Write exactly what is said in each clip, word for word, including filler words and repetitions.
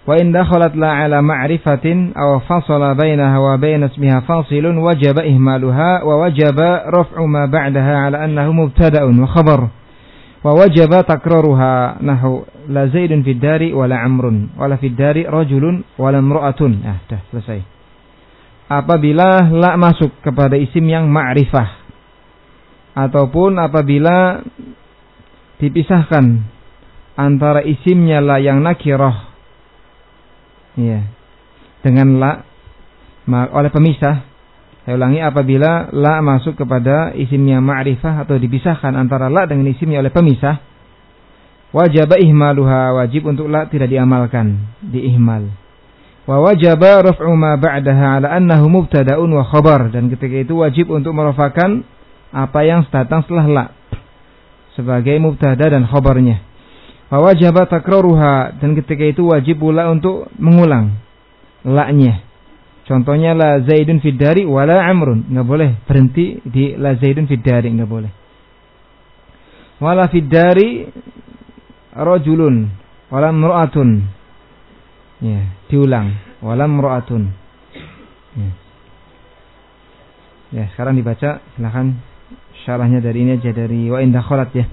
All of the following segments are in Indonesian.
Wa in dakhalat la ala ma'rifatin aw fasala bainaha wa bain ismiha fasilun wajaba ihmaluha wa wajaba raf'u ma ba'daha ala annahu mubtada'un wa khabar wa wajaba takraruha nahu la zaidun fid dari wa la amrun wa la fid dari rajulun wa la imra'atun. Ah, dah selesai. Apabila la masuk kepada isim yang ma'rifah ataupun apabila dipisahkan antara isimnya la yang nakirah, ya, dengan la oleh pemisah. Saya ulangi, apabila la masuk kepada isimnya ma'rifah atau dipisahkan antara la dengan isimnya oleh pemisah, wajib ihmaluha, wajib untuk la tidak diamalkan, diihmal. Wa wajaba raf'u ma ba'daha ala annahu mubtada'un wa khabar, dan ketika itu wajib untuk merafakan apa yang datang setelah la sebagai mubtada dan khabarnya. Wa wajaba takraruha, dan ketika itu wajib pula untuk mengulang la-nya. Contohnya la zaidun fid dari wala amrun, enggak boleh berhenti di la zaidun fid dari, enggak boleh. Wala fid dari rajulun wala imra'atun. Ya, diulang wala imra'atun. Ya. Ya, sekarang dibaca, silakan syarahnya dari ini aja, dari wa in dakhalat ya.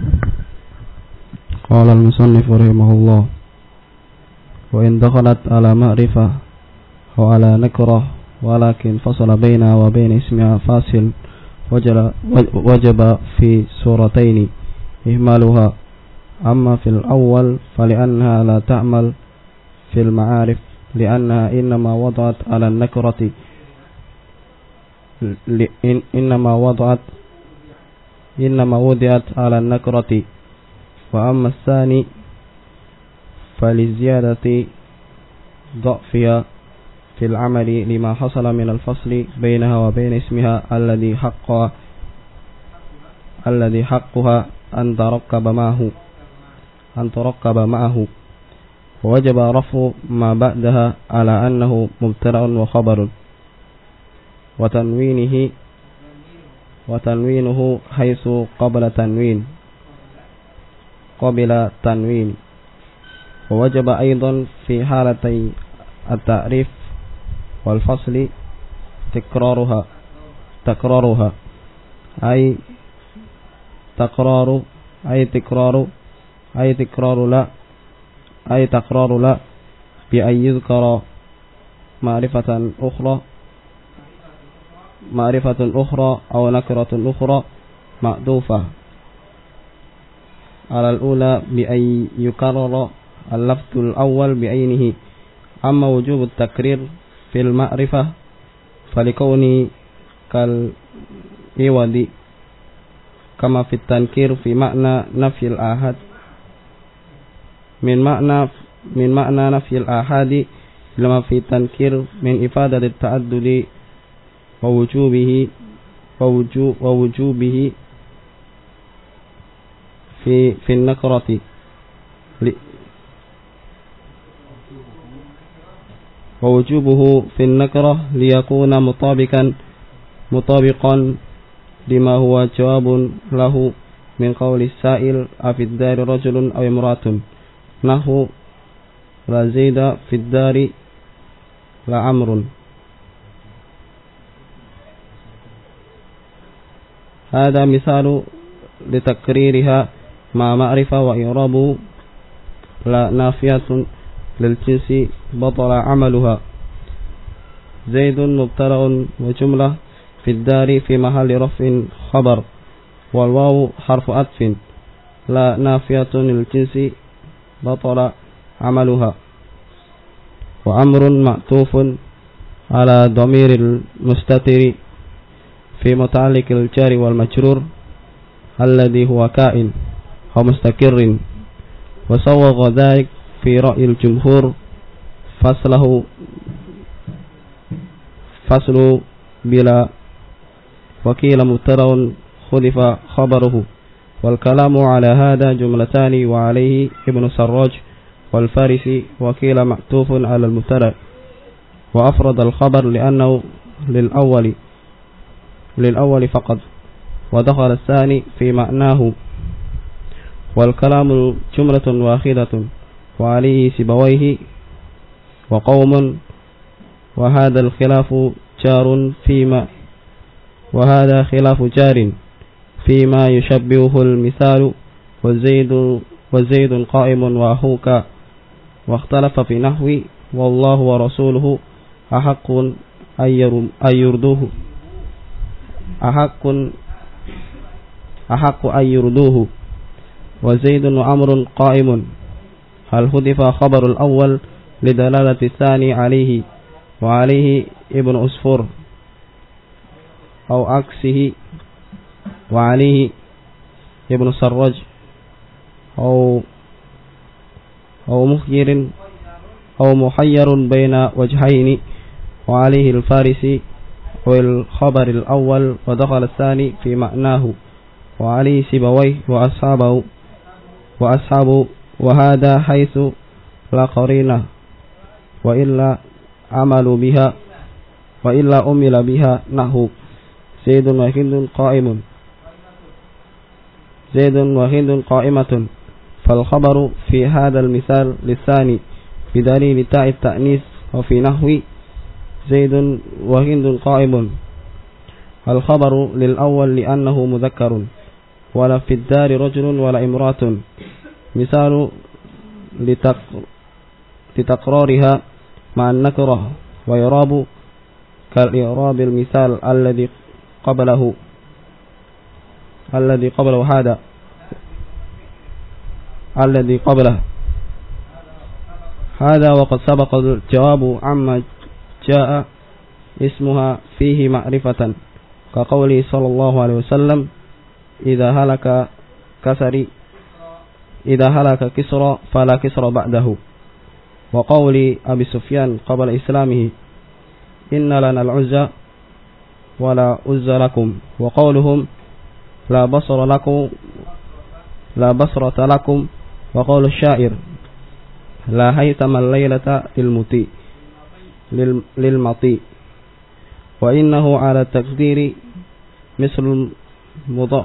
Qala al-musannif rahimahullah wa in dakhalat ala ma'rifah wa ala nakrah walakin fasala baina wa bain ismiha fasil wajaba wajaba fi suratayn ihmaluha amma fil awwal fali'annaha la ta'mal fil ma'arif li'annaha innama wada'at ala an-nakrati innama wada'at innama wudi'at ala an-nakrati wa amma ats-tsani faliziyadati dha'fiha fil 'amali lima hasala min al-fasli bainaha wa bain ismiha alladhi haqqa alladhi haqquha an tarakkaba ma'ahu an tarakkaba ma'ahu wa wajaba rafu ma ba'daha ala annahu mubtada'un wa khabarun wa tanwinihi wa tanwinuhu haitsu qabla tanwin qabila tanwin wa wajaba aidan fi halatay at-ta'rif wal fasli tikraruha takraruha ay takraru ay tikraru ay tikraru la ay takraru la bi ay yuzkara ma'rifatan ukhra ma'rifatun ukhra aw nakratun ukhra ma'dufah على الأولى بأن يكرر اللفظ الأول بعينه أما وجوب التكرير في المعرفة فلكونه كالعوض كما في التنكير في معنى نفي الآحاد من معنى من معنى نفي الآحاد لما في التنكير من إفادة التعدد ووجوبه ووجوب ووجوبه في في النكرة ووجوبه في النكرة ليكون مطابقا مطابقا لما هو جواب له من قول السائل أفي الدار رجل أو امرأة نحو لا زيد في الدار لا عمرو. هذا مثال لتكريرها مع معرفة وإعراب لا نافية للجنس بطل عملها. زيد مبتدأ وجملة في الدار في محل رفع خبر والواو حرف عطف لا نافية للجنس بطل عملها. وأمر معطوف على ضمير المستتر في متعلق الجار والمجرور الذي هو كائن أو مستقر وصوغ ذلك في رأي الجمهور فصله فصل بلا وكيل مبتدأ خلف خبره والكلام على هذا جملتان وعليه ابن سراج والفارسي وكيل معطوف على المبتدأ وأفرد الخبر لأنه للأول للأول فقط ودخل الثاني في معناه والكلام جملة واحدة وعليه سبويه وقوم وهذا الخلاف جار فيما وهذا خلاف جار فيما يشبهه المثال وزيد وزيد قائم وأخوك واختلف في نحو والله ورسوله أحق أن يردوه أحق أحق أن يردوه وزيد وأمر قائم هل حذف خبر الأول لدلالة الثاني عليه وعليه ابن أسفر أو عكسه وعليه ابن سراج أو أو مخير أو محير بين وجهين وعليه الفارسي والخبر الأول ودخل الثاني في معناه وعليه سيبويه وأصحابه وأصحابه وهذا حيث لا قرينة وإلا عملوا بها وإلا أمل بها نحو زيد وهند قائم زيد وهند قائمة فالخبر في هذا المثال للثاني بدليل تاء التأنيث وفي نحو زيد وهند قائم الخبر للأول لأنه مذكر ولا في الدار رجل ولا امرأة مثال لتقرارها مع النكرة ويراب كالإعراب المثال الذي قبله الذي قبله هذا الذي قبله هذا وقد سبق الجواب عما جاء اسمها فيه معرفة كقوله صلى الله عليه وسلم إذا هلك كسري إذا هلك كسرى فلا كسرى بعده وقول أبي سفيان قبل إسلامه إن لنا العزة ولا عزة لكم وقولهم لا بصر لكم لا بصرة لكم وقول الشاعر لا هيثم الليلة للمطيء للمطيء وإنه على التقدير مثل مضاف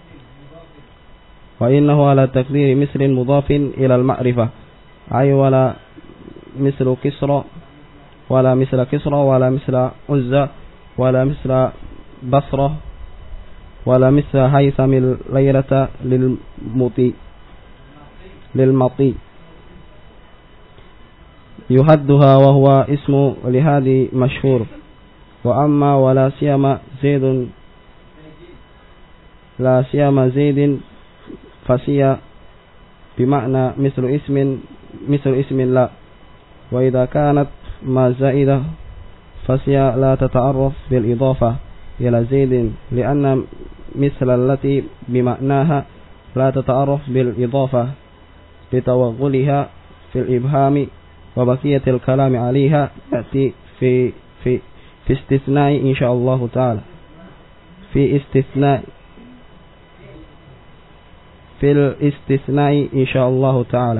وإنه على التقدير مثل مضاف إلى المعرفة أي ولا مثل كسرى ولا مثل كسرى ولا مثل عزة ولا مثل بصرة ولا مثل هيثم الليلة للمطيء للمطيء يهدها وهو اسم لهذه مشهور وأما ولا سيما زيد لا سيما زيد فسيا بمعنى مثل اسم مثل اسم لا وإذا كانت ما زائدة فسيا لا تتعرف بالإضافة إلى زيد لأن مثل التي بمعناها لا تتعرف بالإضافة لتوغلها في الإبهام وبقية الكلام عليها يأتي في في في استثناء إن شاء الله تعالى في استثناء في الاستثناء إن شاء الله تعالى.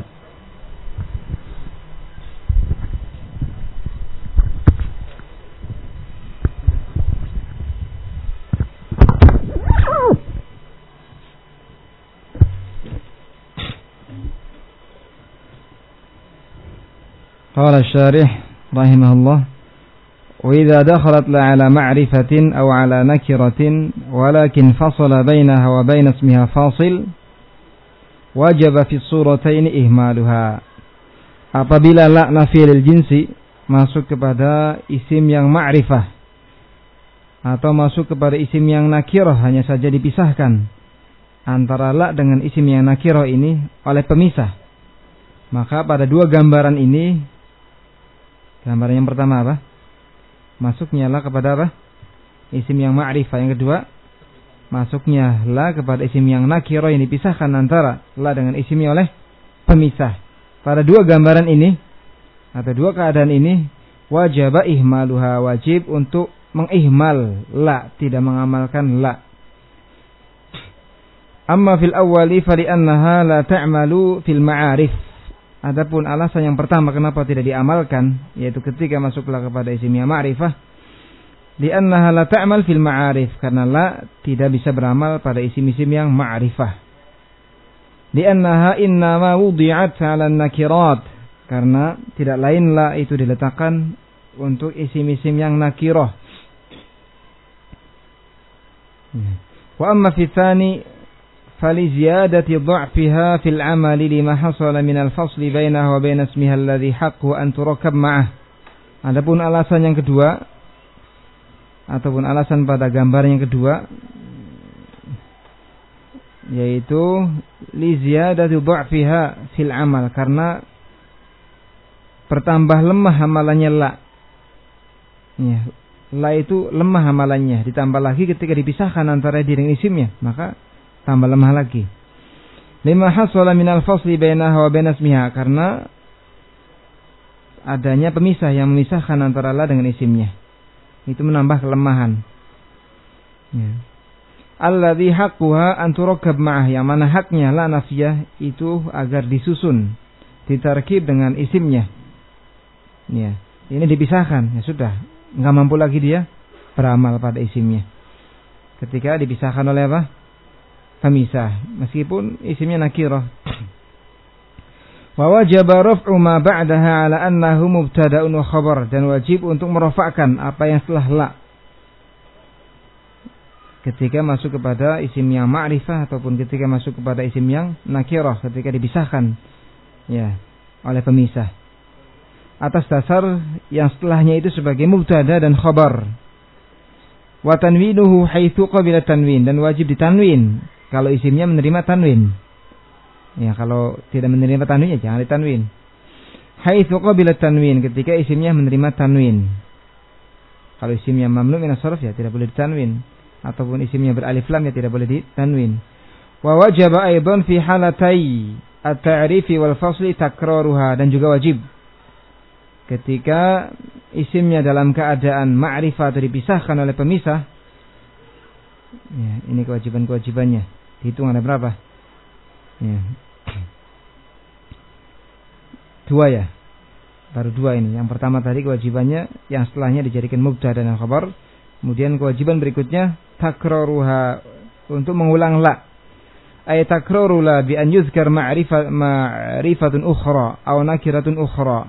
قال الشارح رحمه الله وإذا دخلت لا على معرفة أو على نكرة ولكن فصل بينها وبين اسمها فاصل wajib fi surataini ihmaluha. Apabila la nafiyil jinsi masuk kepada isim yang ma'rifah atau masuk kepada isim yang nakirah, hanya saja dipisahkan antara la dengan isim yang nakirah ini oleh pemisah, maka pada dua gambaran ini, gambaran yang pertama apa? Masuknya la kepada apa? Isim yang ma'rifah. Yang kedua, masuknya la kepada isim yang nakirah yang dipisahkan antara la dengan isimnya oleh pemisah. Pada dua gambaran ini atau dua keadaan ini wajib ihmaluha, wajib untuk mengihmal la, tidak mengamalkan la. Amma fil awwali fa li'annaha la ta'malu fil ma'arif. Adapun alasan yang pertama kenapa tidak diamalkan, yaitu ketika masuklah kepada isim yang ma'rifah, li'annaha la ta'mal fil ma'arif, karena la tidak bisa beramal pada isim-isim yang ma'rifah. Li'annaha innama wudi'at 'ala an-nakirat, Karena tidak lain la itu diletakkan untuk isim-isim yang nakirah. Wa amma fi tsani fali ziyadati dha'fiha fil 'amali lima hasala min al-fasli bainaha wa bain ismiha alladhi haqqu an turakkab ma'ah. Adapun alasan yang kedua ataupun alasan pada gambar yang kedua yaitu li ziyadati dha'fiha fil 'amal, karena bertambah lemah amalannya la. Ya, la itu lemah amalannya, ditambah lagi ketika dipisahkan antara dia dengan isimnya, maka tambah lemah lagi. Lima hasala minal fasli bainaha wa bain ismiha, karena adanya pemisah yang memisahkan antara la dengan isimnya. Itu menambah kelemahan. Ya. Alladzi haqquha an turakkab ma'ah, yang mana haknya la nafiyah itu agar disusun, ditarkib dengan isimnya. Ya, ini dipisahkan, ya sudah, enggak mampu lagi dia beramal pada isimnya. Ketika dipisahkan oleh apa? Pemisah, meskipun isimnya nakirah. Wa wajaba raf'u ma ba'daha 'ala annahu mubtada'un wa khabar, dan wajib untuk merafa'kan apa yang setelah la ketika masuk kepada isim yang ma'rifah ataupun ketika masuk kepada isim yang nakirah, ketika dipisahkan ya oleh pemisah, atas dasar yang setelahnya itu sebagai mubtada dan khabar. Wa tanwinuhu haitsu qabila tanwin, dan wajib ditanwin kalau isimnya menerima tanwin. Ya, kalau tidak menerima tanwin ya jangan ditanwin. Haitsu qabila tanwin, ketika isimnya menerima tanwin. Kalau isimnya mamnu min as-sarf ya tidak boleh ditanwin, ataupun isimnya beralif lam ya tidak boleh ditanwin. Wa wajaba aidan fi halatai at-ta'rifi wal fasli takraruha, dan juga wajib ketika isimnya dalam keadaan ma'rifah atau dipisahkan oleh pemisah. Ya, ini kewajiban-kewajibannya. Dihitung ada berapa? Ya. Dua ya. Baru dua ini. Yang pertama tadi kewajibannya, yang setelahnya dijadikan mubtada dan khabar. Kemudian kewajiban berikutnya takraruha, untuk mengulang la. Ay takraru la bi an yuzkar ma'rifah ma'rifatun ukhra aw nakiratun ukhra.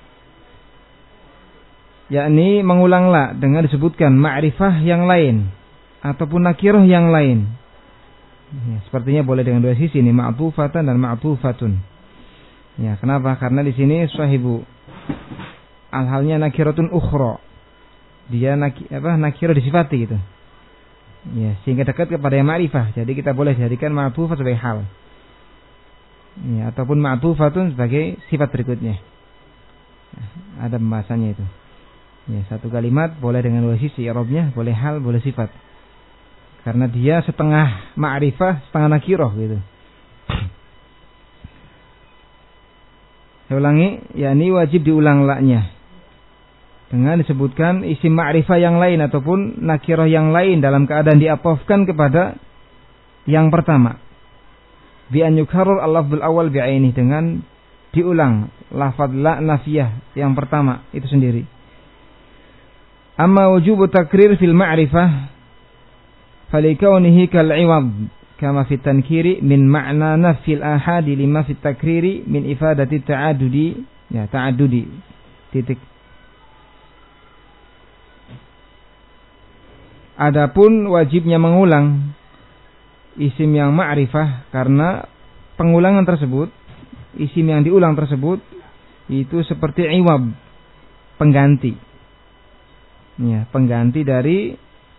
Yakni mengulang la dengan disebutkan ma'rifah yang lain ataupun nakirah yang lain. Ya, sepertinya boleh dengan dua sisi nih, ma'tufatan dan ma'tufatun. Ya, kenapa? Karena di sini sahibu al-halnya nakiratun ukhra. Dia naki, apa nakirah disifati gitu. Ya, sehingga dekat kepada yang ma'rifah. Jadi kita boleh jadikan ma'tufah sebagai hal. Ya, ataupun ma'tufatun sebagai sifat berikutnya. Ya, ada pembahasannya itu. Ya, satu kalimat boleh dengan dua sisi, i'rabnya boleh hal, boleh sifat. Karena dia setengah ma'rifah, setengah nakirah gitu. Saya ulangi, yakni wajib diulang la-nya dengan disebutkan isim ma'rifah yang lain ataupun nakirah yang lain dalam keadaan diatofkan kepada yang pertama. Bi an yukarrar al-lafdzul awal bi'aini, dengan diulang lafaz la nafiyah yang pertama itu sendiri. Amma wujubu takrir fil ma'rifah falikaunihi kal'iwad kama fit tankiri min ma'na nafil ahadi lima fit takriri min ifadati ta'adudi, ya ta'adudi titik. Adapun wajibnya mengulang isim yang ma'rifah, karena pengulangan tersebut, isim yang diulang tersebut itu seperti iwab, pengganti. Ya, pengganti dari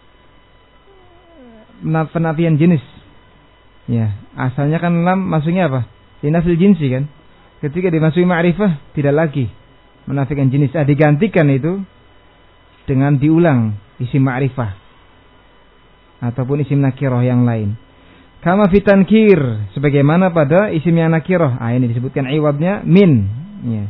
penafian jenis. Ya, asalnya kan lam masuknya apa? Linafil jinsi kan. Ketika dimasuki ma'rifah tidak lagi menafikan jenis, ah, digantikan itu dengan diulang isim ma'rifah ataupun isim nakirah yang lain. Kama fi tankir, sebagaimana pada isim yang nakirah. Ah, ini disebutkan iwabnya min. Ya.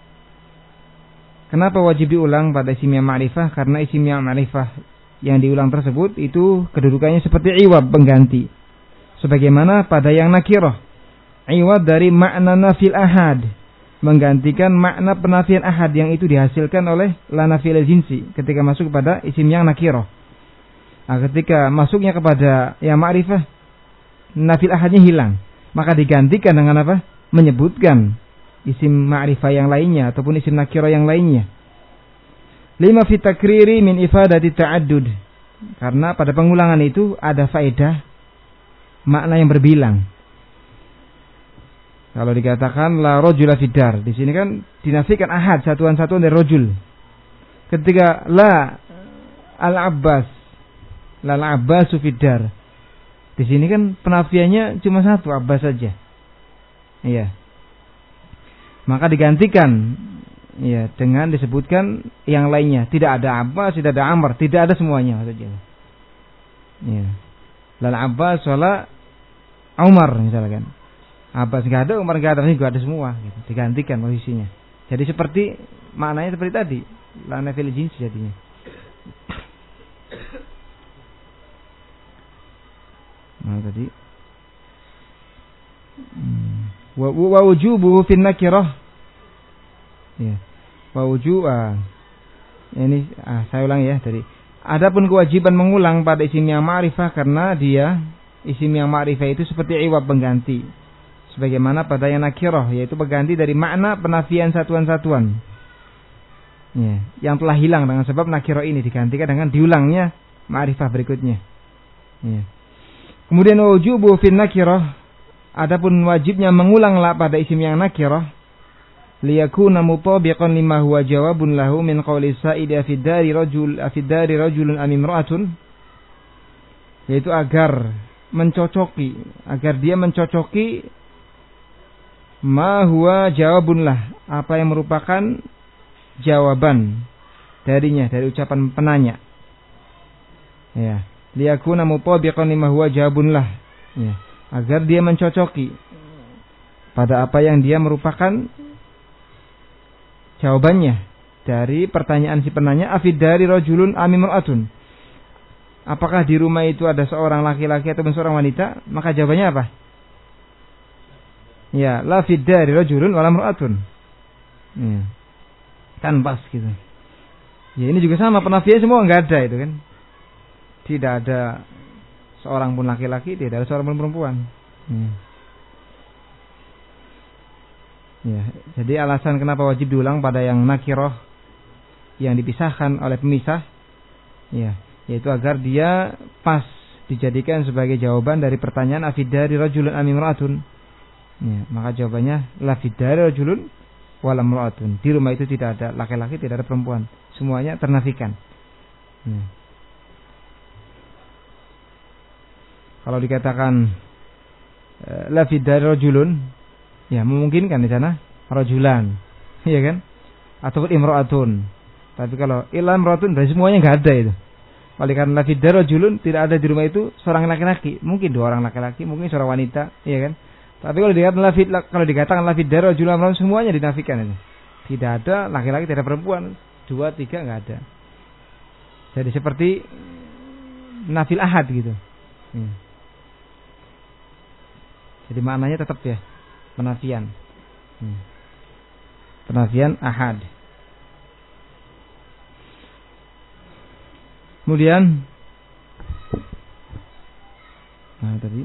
Kenapa wajib diulang pada isim yang ma'rifah? Karena isim yang ma'rifah yang diulang tersebut itu kedudukannya seperti iwab, pengganti. Sebagaimana pada yang nakirah, iwab dari makna nafil ahad, menggantikan makna penafian ahad yang itu dihasilkan oleh la nafil jinsi ketika masuk kepada isim yang nakirah. Nah, ketika masuknya kepada yang ma'rifah, nafil ahadnya hilang, maka digantikan dengan apa? Menyebutkan isim ma'rifah yang lainnya ataupun isim nakirah yang lainnya. Lima fi takriri min ifadati ta'addud. Karena pada pengulangan itu ada faedah makna yang berbilang. Kalau dikatakan la rajula fid dar, di sini kan dinafikan ahad, satuan-satuan dari rajul. Ketika la al-Abbas, la al-Abbasu fid dar, di sini kan penafiannya cuma satu, Abbas saja. Iya. Maka digantikan ya dengan disebutkan yang lainnya. Tidak ada Abbas, tidak ada Amr, tidak ada semuanya maksudnya. Iya. La al-Abbas wala Umar misalkan. Abbas enggak ada, Umar enggak ada, ini enggak ada semua gitu. Digantikan posisinya. Jadi seperti maknanya seperti tadi, la nafil jins jadinya. Nah tadi wa wa wujubuhu fin nakirah. Ya. Wa wujuba. Ini ah, saya ulang ya tadi. Adapun kewajiban mengulang pada isim yang ma'rifah karena dia isim yang ma'rifah itu seperti iwab pengganti. Sebagaimana pada yang nakirah yaitu pengganti dari makna penafian satuan-satuan. Ya, yang telah hilang dengan sebab nakirah ini digantikan dengan diulangnya ma'rifah berikutnya. Ya. Kemudian wujubu fin nakirah, adapun wajibnya mengulanglah pada isim yang nakirah liyakuna mutabiqan lima huwa jawabun lahu min qawli sa'id afid dari rajul afid dari rajulun am imra'atun, yaitu agar mencocoki, agar dia mencocoki ma huwa jawabun lah, apa yang merupakan jawaban darinya, dari ucapan penanya. Ya. Liyakuna mutabiqan lima huwa jawabun lah, ya, agar dia mencocoki pada apa yang dia merupakan jawabannya dari pertanyaan si penanya. Afid dari rajulun am imra'atun, apakah di rumah itu ada seorang laki-laki atau seorang wanita? Maka jawabannya apa? Ya, la fid dari rajulun wala imra'atun. Ya. Kan pas gitu. Ya ini juga sama, penafian semua enggak ada itu kan. Tidak ada seorang pun laki-laki, tidak ada seorang pun perempuan. Hmm. Ya, jadi alasan kenapa wajib diulang pada yang nakirah yang dipisahkan oleh pemisah, ya, yaitu agar dia pas dijadikan sebagai jawaban dari pertanyaan afidari rajulun am imra'atun. Ya, maka jawabannya la fidari rajulun wala imra'atun. Di rumah itu tidak ada laki-laki, tidak ada perempuan, semuanya ternafikan. Ya. Kalau dikatakan la fidari rajulun, ya memungkinkan di sana rajulan, iya kan? Ataupun imra'atun. Tapi kalau illa imra'atun, dari semuanya enggak ada itu. Oleh karena la fidari rajulun, tidak ada di rumah itu seorang laki-laki, mungkin dua orang laki-laki, mungkin seorang wanita, iya kan? Tapi kalau dikatakan la fid kalau dikatakan la fidari rajulun, semuanya dinafikan itu. Tidak ada laki-laki, tidak ada perempuan, dua, tiga enggak ada. Jadi seperti nafil ahad gitu. Hmm. Jadi maknanya tetap ya penafian. Hmm. Penafian ahad. Kemudian nah tadi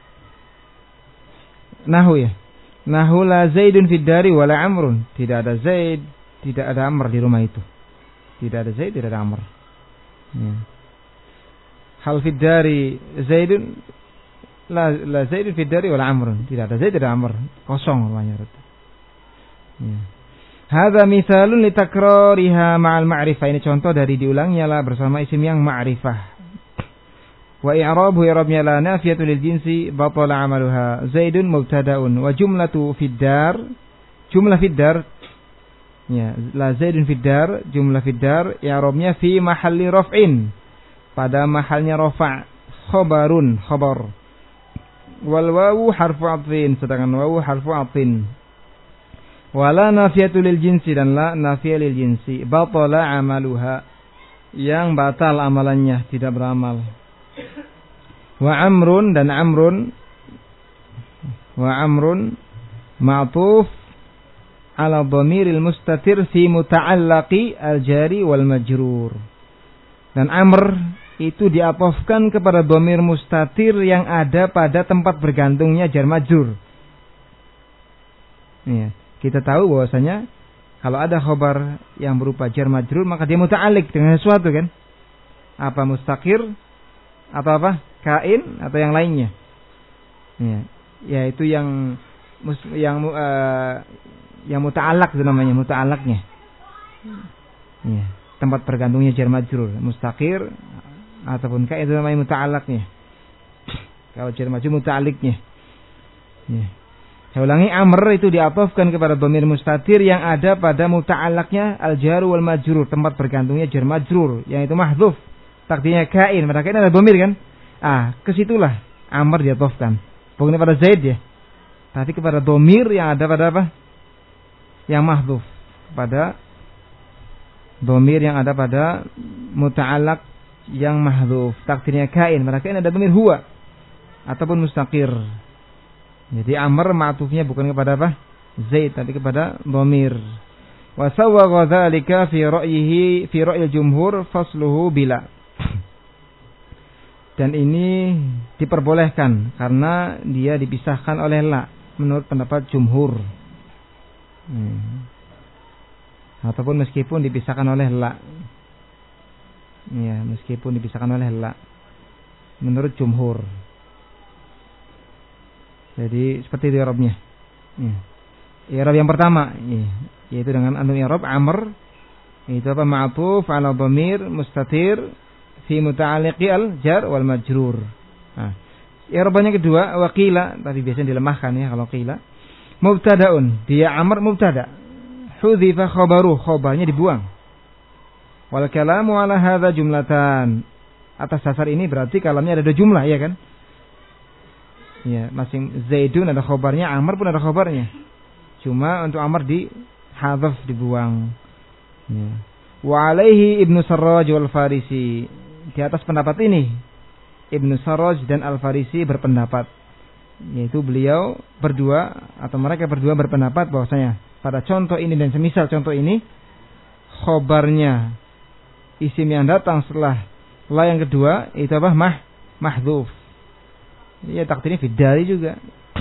nahu ya. Nahu la Zaidun fid dari wala Amrun. Tidak ada Zaid, tidak ada Amr di rumah itu. Tidak ada Zaid, tidak ada Amr. Ya. Hal fid dari Zaidun La, la Zaidun fid dari wala Amrun. Tidak ada Zaid, tidak ada Amr. Kosong rumahnya. Ya. Hadza mithalun li takrariha ma'al ma'rifah. Ini contoh dari diulangnya lah bersama isim yang ma'rifah. Wa i'rabu i'rabnya la nafiyatu lil jinsi batala 'amaluha. Zaidun mubtada'un wa jumlatu fid dar. Jumlah fid dar. Ya, la Zaidun fid dar, jumlah fid dar i'rabnya fi mahalli raf'in. Pada mahalnya rafa'. Khabarun, khabar. Wal wawu harfu atfin, sedangkan wawu harfu atfin. Wala nafiyatu lil jinsi, dan la nafiyah lil jinsi. Batala amaluha, yang batal amalannya, tidak beramal. Wa amrun, dan amrun, wa amrun ma'tuf ala dhamiril mustatir fi muta'allaqi al-jari wal majrur. Dan amr itu diatofkan kepada dhamir mustatir yang ada pada tempat bergantungnya jar majrur. Ya. kita tahu bahwasanya kalau ada khobar yang berupa jar majrur maka dia muta'alliq dengan sesuatu kan? Apa mustaqir atau apa? Kain atau yang lainnya. Ya, yaitu yang yang uh, yang muta'allaq itu namanya, muta'allaqnya. Ya, tempat bergantungnya jar majrur, mustaqir ataupun kain itu namanya muta'allaqnya. Kalau jar majrur muta'alliqnya. Ya. Saya ulangi, amr itu diatofkan kepada dhamir mustatir yang ada pada muta'allaqnya al-jar wal majrur, tempat bergantungnya jar majrur, yang itu mahdzuf. Takdirnya kain, pada kain ada dhamir kan? Ah, kesitulah amr diatofkan. Bukan pada Zaid ya, tapi kepada dhamir yang ada pada apa? Yang mahdzuf, pada dhamir yang ada pada muta'allaq yang mahdzuf. Takdirnya kain, pada kain ada dhamir huwa ataupun mustaqir. Jadi amr ma'tufnya bukan kepada apa? Zaid, tapi kepada dhamir. Wa sawwa dzalika fi ra'yihi fi ra'yil jumhur fasluhu bila. Dan ini diperbolehkan karena dia dipisahkan oleh la menurut pendapat jumhur. Hmm. Ataupun meskipun dipisahkan oleh la. Ya, meskipun dipisahkan oleh la menurut jumhur. Jadi seperti itu i'rabnya. Ya. I'rab yang pertama, ya, yaitu dengan anu i'rab amr, itu apa? Ma'tuf 'ala dhamir mustatir fi muta'alliqi al-jar wal majrur. Nah, i'rabnya kedua waqila, tapi biasanya dilemahkan ya kalau qila. Mubtada'un, dia amr mubtada. Hudhifa khabaru, khabarnya dibuang. Wal kalamu 'ala hadza jumlatan. Atas dasar ini berarti kalamnya ada dua jumlah, ya kan? Ya, masing Zaidun ada khobarnya, Amr pun ada khobarnya. Cuma untuk Amr di hadzaf, dibuang. Ya. Wa alaihi Ibnu Sarraj wal Farisi. Di atas pendapat ini Ibnu Sarraj dan Al-Farisi berpendapat, yaitu beliau berdua atau mereka berdua berpendapat bahwasanya pada contoh ini dan semisal contoh ini khobarnya isim yang datang setelah la yang kedua itu apa? Mah mahdzuf. Ya, takdirnya fiddari juga.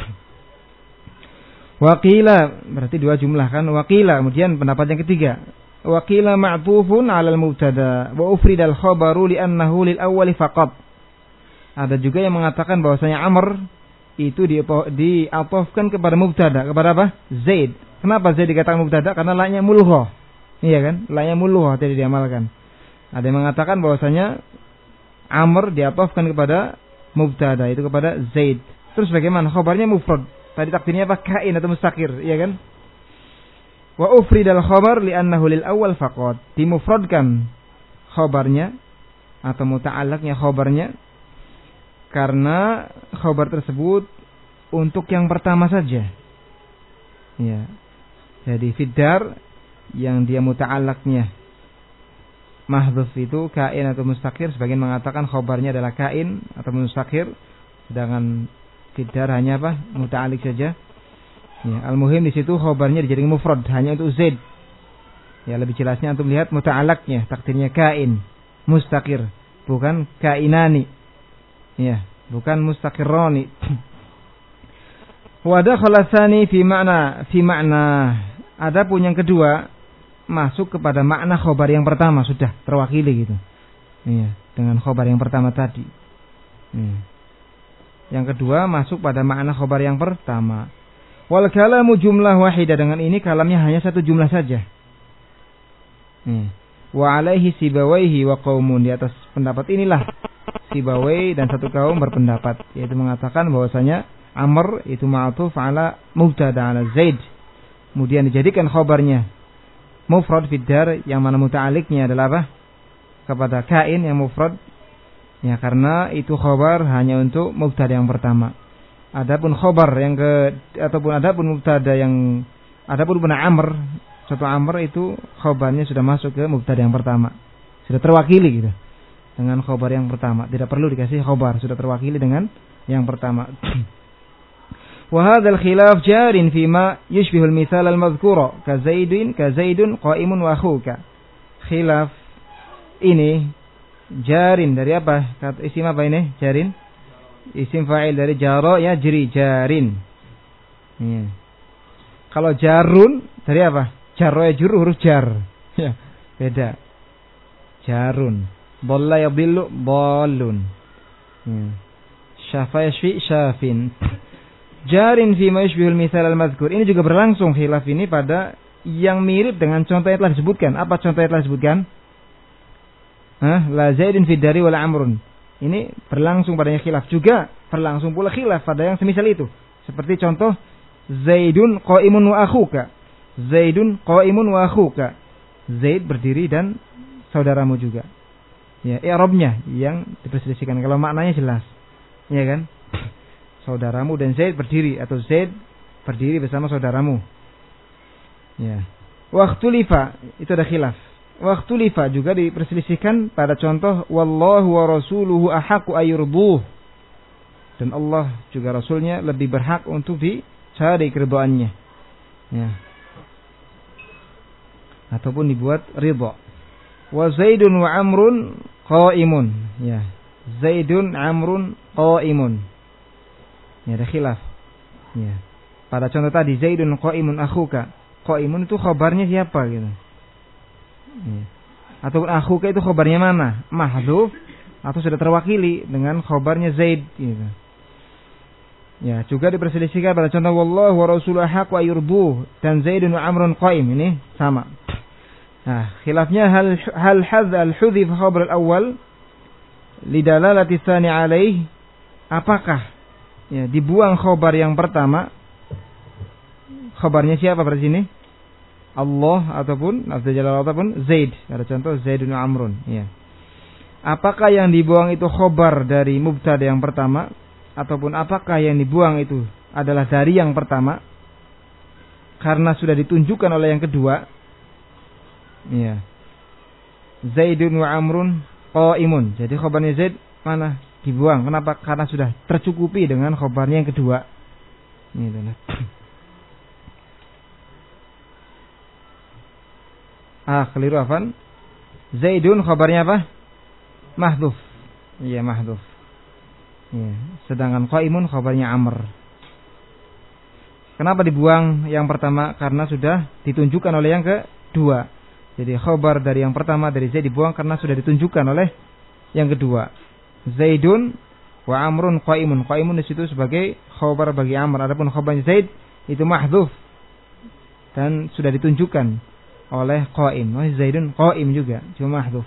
Waqila, berarti dua jumlah kan? Waqila, kemudian pendapat yang ketiga. Waqila ma'tufun 'alal mubtada wa ufridal khabaru li'annahu lil awwali faqat. Ada juga yang mengatakan bahwasanya amr itu diatofkan kepada mubtada, kepada apa? Zaid. Kenapa Zaid dikatakan mubtada? Karena la-nya mulghah. Iya kan? La-nya mulghah tidak diamalkan. Ada yang mengatakan bahwasanya amr diatofkan kepada mubtada, itu kepada Zaid. Terus bagaimana? Khabarnya mufrad. Tadi takdirnya apa? Kain atau mustaqir, iya kan? Wa ufridal khabar li'annahu lil awwal faqat. Dimufradkan khabarnya atau muta'allaqnya khabarnya karena khabar tersebut untuk yang pertama saja. Ya. Jadi fiddar yang dia muta'allaqnya mahdzuf itu kain atau mustaqir, sebagian mengatakan khabarnya adalah kain atau mustaqir, sedangkan fiddar hanya apa? Muta'alliq saja. Ya, al-muhim di situ khabarnya dijadikan mufrad hanya untuk Zaid. Ya, lebih jelasnya untuk melihat muta'allaqnya, takdirnya kain, mustaqir, bukan kainani. Ya, bukan mustaqirrani. Wa dakhala tsani fi ma'na fi ma'na. Adapun yang kedua masuk kepada makna khobar yang pertama, sudah terwakili gitu. Iya, dengan khobar yang pertama tadi. Iya. Yang kedua masuk pada makna khobar yang pertama. Wal kalamu jumlah wahidah, dengan ini kalamnya hanya satu jumlah saja. Iya. Wa alaihi Sibawaihi wa qaumun, di atas pendapat inilah Sibawai dan satu kaum berpendapat, yaitu mengatakan bahwasanya amr itu ma'tuf ala mubtada ala Zaid, kemudian dijadikan khobarnya mufrad fiddar, yang mana muta'alliqnya adalah apa? Kepada kain yang mufrad. Ya, karena itu khabar hanya untuk mubtada yang pertama. Adapun khabar yang ke ataupun adapun mubtada yang adapun benar amr, satu amr itu khabarnya sudah masuk ke mubtada yang pertama. Sudah terwakili gitu dengan khabar yang pertama. Tidak perlu dikasih khabar, sudah terwakili dengan yang pertama. وهذا الخلاف جار فيما يشبه المثال المذكور كزيد كزيد قائم وأخوك. Khilaf ini jarin dari apa? Kata isim apa ini? Jarin. Isim fa'il dari jara yajri, jarin. Ya. Kalau jarun dari apa? Jarro ya juru huruf jar. Ya, beda. Jarun. Dhalla yadhillu dhallun. Hmm. Syafa yashfi syafin. Jarin fi ma yushbihul mithal al-madhkur. Ini juga berlangsung khilaf ini pada yang mirip dengan contoh yang telah disebutkan. Apa contoh yang telah disebutkan? Hah? La Zaidun fi dari wala Amrun. Ini berlangsung padanya khilaf. Juga berlangsung pula khilaf pada yang semisal itu. Seperti contoh Zaidun qa'imun wa akhuka. Zaidun qa'imun wa akhuka. Zaid berdiri dan saudaramu juga. Ya, i'rabnya yang diperselisihkan. Kalau maknanya jelas. Ya kan? Saudaramu dan Zaid berdiri atau Zaid berdiri bersama saudaramu. Ya. Waktu lifa itu ada khilaf. Waktu lifa juga diperselisihkan pada contoh wallahu wa rasuluhu ahaqqu ayyurduh. Dan Allah juga Rasulnya lebih berhak untuk dicari keridhaannya. Ya. Ataupun dibuat ridha. Wa Zaidun wa Amrun qa'imun. Ya. Zaidun Amrun qa'imun. Ya, ada khilaf. Ya. Pada contoh tadi Zaidun qa'imun akhuka. Qa'imun itu khabarnya siapa gitu. Ya. Ataupun akhuka itu khabarnya mana? Mahdhuf atau sudah terwakili dengan khabarnya Zaid gitu. Ya, juga diperselisihkan pada contoh wallahu wa rasuluhu haqqu ayyurduh dan Zaidun wa Amrun qa'im, ini sama. Nah, khilafnya hal hal hadz al-hudhif khabar al-awwal lidalalati tsani alaih, apakah ya dibuang khabar yang pertama? Khabarnya siapa pada sini? Allah ataupun lafz jalal ataupun Zaid. Ada contoh Zaidun wa Amrun, ya. Apakah yang dibuang itu khabar dari mubtada yang pertama ataupun apakah yang dibuang itu adalah dari yang pertama karena sudah ditunjukkan oleh yang kedua? Ya. Zaidun wa Amrun qa'imun. Jadi khabarnya Zaid mana? Dibuang. Kenapa? Karena sudah tercukupi dengan khabarnya yang kedua. Ini adalah. Ah, keliru afan. Zaidun khabarnya apa? Mahdhuf. Iya, mahdhuf. Ya. Sedangkan qa'imun khabarnya Amr. Kenapa dibuang yang pertama? Karena sudah ditunjukkan oleh yang kedua. Jadi khabar dari yang pertama dari Zaid dibuang karena sudah ditunjukkan oleh yang kedua. Zaidun wa Amrun qa'imun. Qa'imun di situ sebagai khabar bagi Amr. Adapun khabarnya Zaid itu mahdhuf dan sudah ditunjukkan oleh qa'im. Wah, Zaidun qa'im juga, cuma mahdhuf.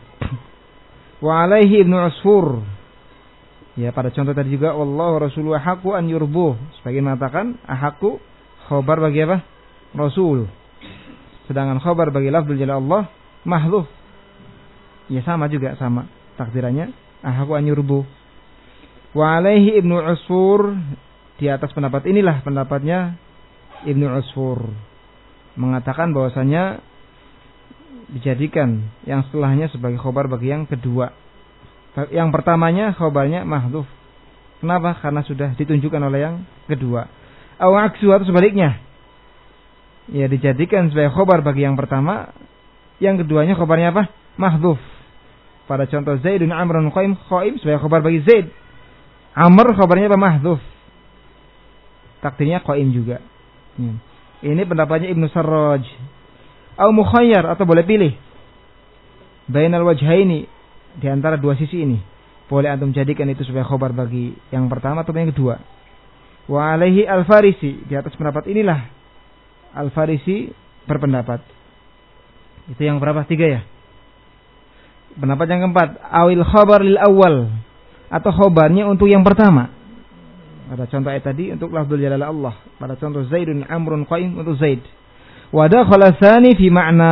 Wa alaihi Ibnu Usfur. Ya, pada contoh tadi juga wallahu rasuluhu haqqu an yurbuh. Sebagian mengatakan ahaqqu khabar bagi apa? Rasul. Sedangkan khabar bagi lafzul jalal Allah mahdhuf. Ya sama juga, sama takdirannya ahaqqu an yurbuh. Wa alaihi Ibnu Usfur, di atas pendapat inilah pendapatnya Ibnu Usfur, mengatakan bahwasanya dijadikan yang setelahnya sebagai khabar bagi yang kedua. Yang pertamanya khabarnya mahdhuf. Kenapa? Karena sudah ditunjukkan oleh yang kedua. Aw aksu atau sebaliknya. Ya, dijadikan sebagai khabar bagi yang pertama, yang keduanya khabarnya apa? Mahdhuf. Pada contoh Zaidun Amrun qaim, qaim sebagai khabar bagi Zaid. Amr khabarnya apa? Mahdhuf. Takdirnya qaim juga. Ya. Ini pendapatnya Ibnu Sarraj. Au mukhayyar atau boleh pilih. Bainal wajhaini, di antara dua sisi ini. Boleh antum jadikan itu sebagai khabar bagi yang pertama atau yang kedua. Wa alaihi Al-Farisi, di atas pendapat inilah Al-Farisi berpendapat. Itu yang berapa? Tiga ya. Pendapat yang keempat, awil khabar lil awal, atau khabarnya untuk yang pertama. Pada contoh ayat tadi untuk lafzul jalal Allah. Pada contoh Zaidun Amrun qaim untuk Zaid. Wa dakhala tsani fi ma'na.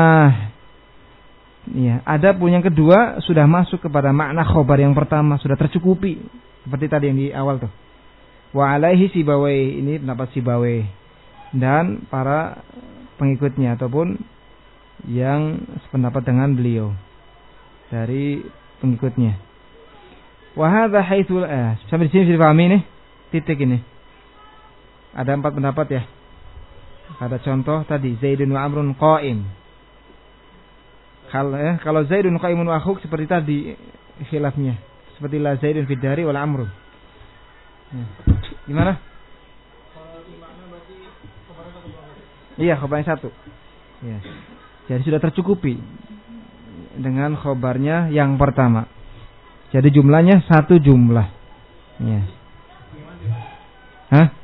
Ya, ada pun yang kedua sudah masuk kepada makna khabar yang pertama, sudah tercukupi seperti tadi yang di awal tuh. Wa alaihi Sibawai, ini pendapat Sibawai dan para pengikutnya ataupun yang sependapat dengan beliau dari pengikutnya. Wa hadza haitsu eh, sampai di sini sudah pahami nih titik ini. Ada empat pendapat ya. Ada contoh tadi Zaidun wa Amrun qaim. Kalau eh, kalau Zaidun qaimun wa akhuk seperti tadi khilafnya. Seperti la Zaidun fid dari wala Amrun. Ya. Gimana? Iya, khobarnya satu. Ya. Jadi sudah tercukupi dengan khobarnya yang pertama. Jadi jumlahnya satu jumlah. Ya. Hah?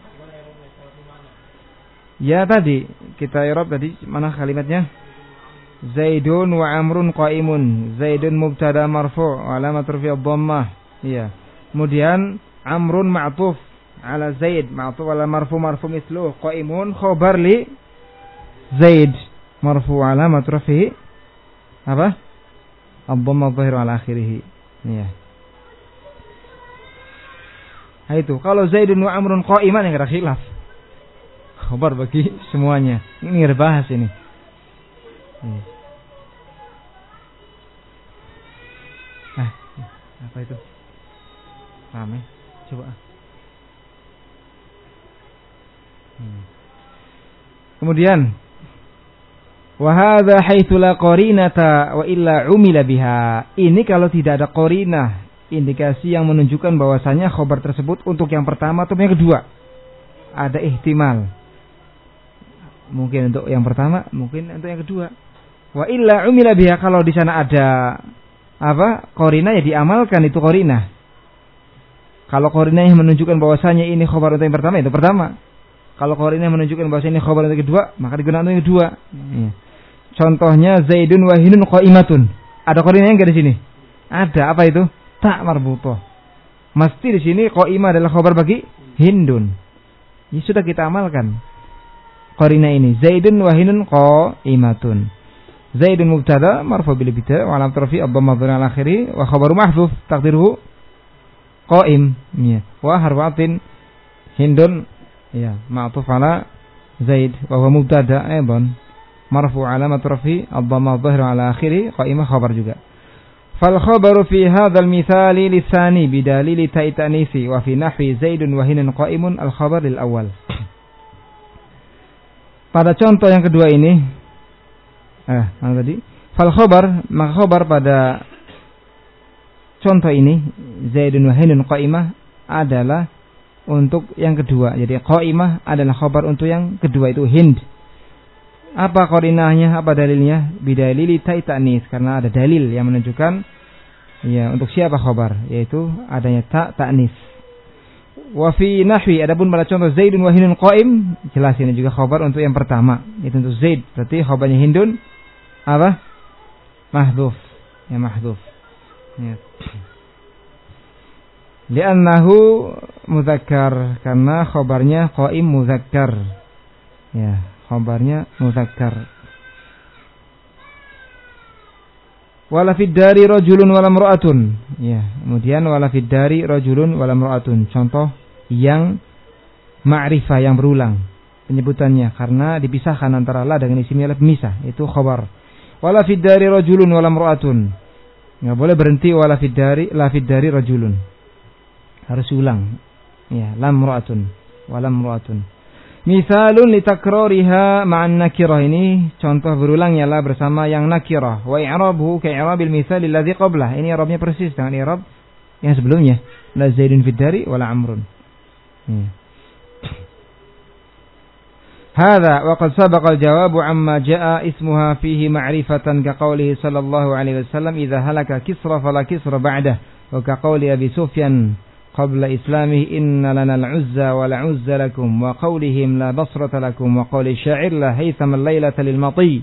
Ya tadi kita i'rab tadi mana kalimatnya? Zaidun wa Amrun qaimun. Zaidun mubtada marfu' alamat raf'i dhammah. Iya. Kemudian Amrun ma'tuf ala Zaid, ma'tuf ala marfu' marfu' mithluh. Qaimun khabar li Zaid, marfu' alamat raf'i apa? Ad-dhammah dhahir ala akhirih. Iya. Nah itu, kalau Zaidun wa Amrun qaiman yang ada khilaf. Khabar bagi semuanya. Ini berbahas ini. Hmm. Ah, apa itu? Ramai. Coba. Hmm. Kemudian, wa hadza haitsu la qarinata wa illa umila biha. Ini kalau tidak ada qarinah, indikasi yang menunjukkan bahwasanya khabar tersebut untuk yang pertama atau yang kedua. Ada ihtimal. Mungkin untuk yang pertama, mungkin untuk yang kedua. Wa illa umila biha, kalau di sana ada apa? Qarinah, ya diamalkan itu qarinah. Kalau qarinah yang menunjukkan bahwasanya ini khabar untuk yang pertama, itu pertama. Kalau qarinah menunjukkan bahwasanya ini khabar untuk yang kedua, maka digunakan untuk yang kedua. Hmm. Contohnya Zaidun wa Hindun qaimatun. Ada qarinahnya enggak di sini? Ada, apa itu? Tak marbutoh. Mesti di sini qaimah adalah khabar bagi Hindun. Ini sudah kita amalkan. Qarinah ini Zaidun wa Hindun qaimatun. Zaidun mubtada marfu bil bita wa alam tarfi ad-dhammah al akhiri wa khabaru mahdhuf taqdiruhu qaim. Ya. Wa harfatin Hindun ya ma'tuf ala Zaid wa huwa mubtada aidan marfu alamat rafi ad-dhammah dhahir ala akhiri qaimah khabar juga. Fal khabaru fi hadzal mithali lisani bidalili ta'i ta'nisi wa fi nahwi Zaidun wa Hindun qaimun al khabar lil awal. Pada contoh yang kedua ini, eh, mana tadi? Fal khabar, maka khabar pada contoh ini Zaidun wa Hindun qaimah adalah untuk yang kedua. Jadi qaimah adalah khabar untuk yang kedua, itu Hind. Apa qarinahnya? Apa dalilnya? Bidalili ta'i ta'nis, karena ada dalil yang menunjukkan ya untuk siapa khabar, yaitu adanya ta' ta'nis. Wa fi nahwi, adapun pada contoh Zaidun wa Hindun qaim, jelas ini juga khabar untuk yang pertama, itu untuk Zaid. Berarti khabarnya Hindun apa? Mahdhuf. Ya mahdhuf. Ya. Li'annahu mudzakkar, karena khabarnya qaim mudzakkar. Ya, khabarnya mudzakkar. Wala fid dari rajulun wala imra'atun. Ya, kemudian wala fid dari rajulun wala imra'atun. Contoh yang ma'rifah yang berulang penyebutannya karena dipisahkan antara la dengan isimnya pemisah, itu khabar. Wala fid dari rajulun wala imra'atun. Enggak boleh berhenti wala fid dari la fid dari rajulun. Harus ulang. Ya, lam imra'atun wala imra'atun. Misalun litakrariha ma'an nakirah, ini contoh berulangnya la bersama yang nakirah. Wa i'rabuhu ka'i'rabil misal alladhi qablah. Ini i'rabnya persis dengan i'rab yang sebelumnya. La Zaidun fid dari wala Amrun. Hmm. Hadza wa qad sabaqa al-jawabu amma jaa'a ismuha fihi ma'rifatan ka qawlihi sallallahu alaihi wasallam idza halaka Kisra fala Kisra ba'dahu wa ka qawli Abi Sufyan qabla islamih inna lana al-uzza wa la-uzza lakum wa qawlihim la basrata lakum wa qawli syair la haytham al-laylata lil mati.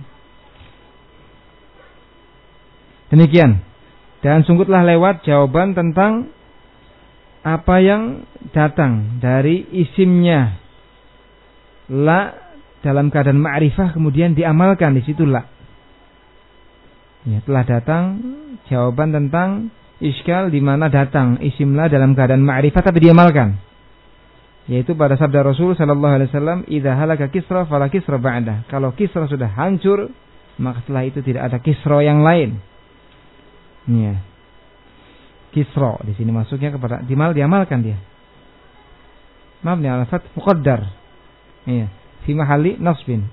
Demikian. Dan sungguhlah lewat jawaban tentang apa yang datang dari isimnya la dalam keadaan ma'rifah kemudian diamalkan di situ la. Ya, telah datang jawaban tentang iskal di mana datang isim la dalam keadaan ma'rifah tapi diamalkan, yaitu pada sabda Rasul sallallahu alaihi wasallam idza halaka Kisra fala Kisra ba'dah. Kalau Kisra sudah hancur maka setelah itu tidak ada Kisra yang lain. Ya. Kisra di sini masuknya kepada dimal diamalkan dia. Mabni ala fath muqaddar. Iya, fi mahalli nasbin.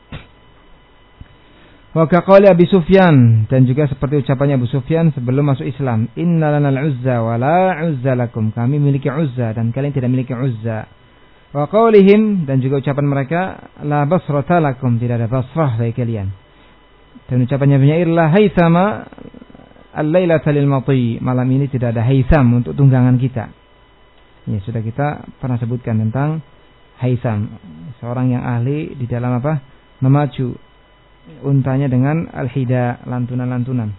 Wa kaqali Abi Sufyan, dan juga seperti ucapannya Abu Sufyan sebelum masuk Islam, inna lanal uzza wa la uzza lakum, kami memiliki uzza dan kalian tidak memiliki uzza. Wa qaulihim, dan juga ucapan mereka, la basrata lakum, tidak ada basrah bagi kalian. Dan ucapannya penyair, la haitsama al-lailata lil mati, malam ini tidak ada haitsam untuk tunggangan kita. Ya, sudah kita pernah sebutkan tentang haitsam, seorang yang ahli di dalam apa? Memacu untanya dengan al-hida, lantunan-lantunan.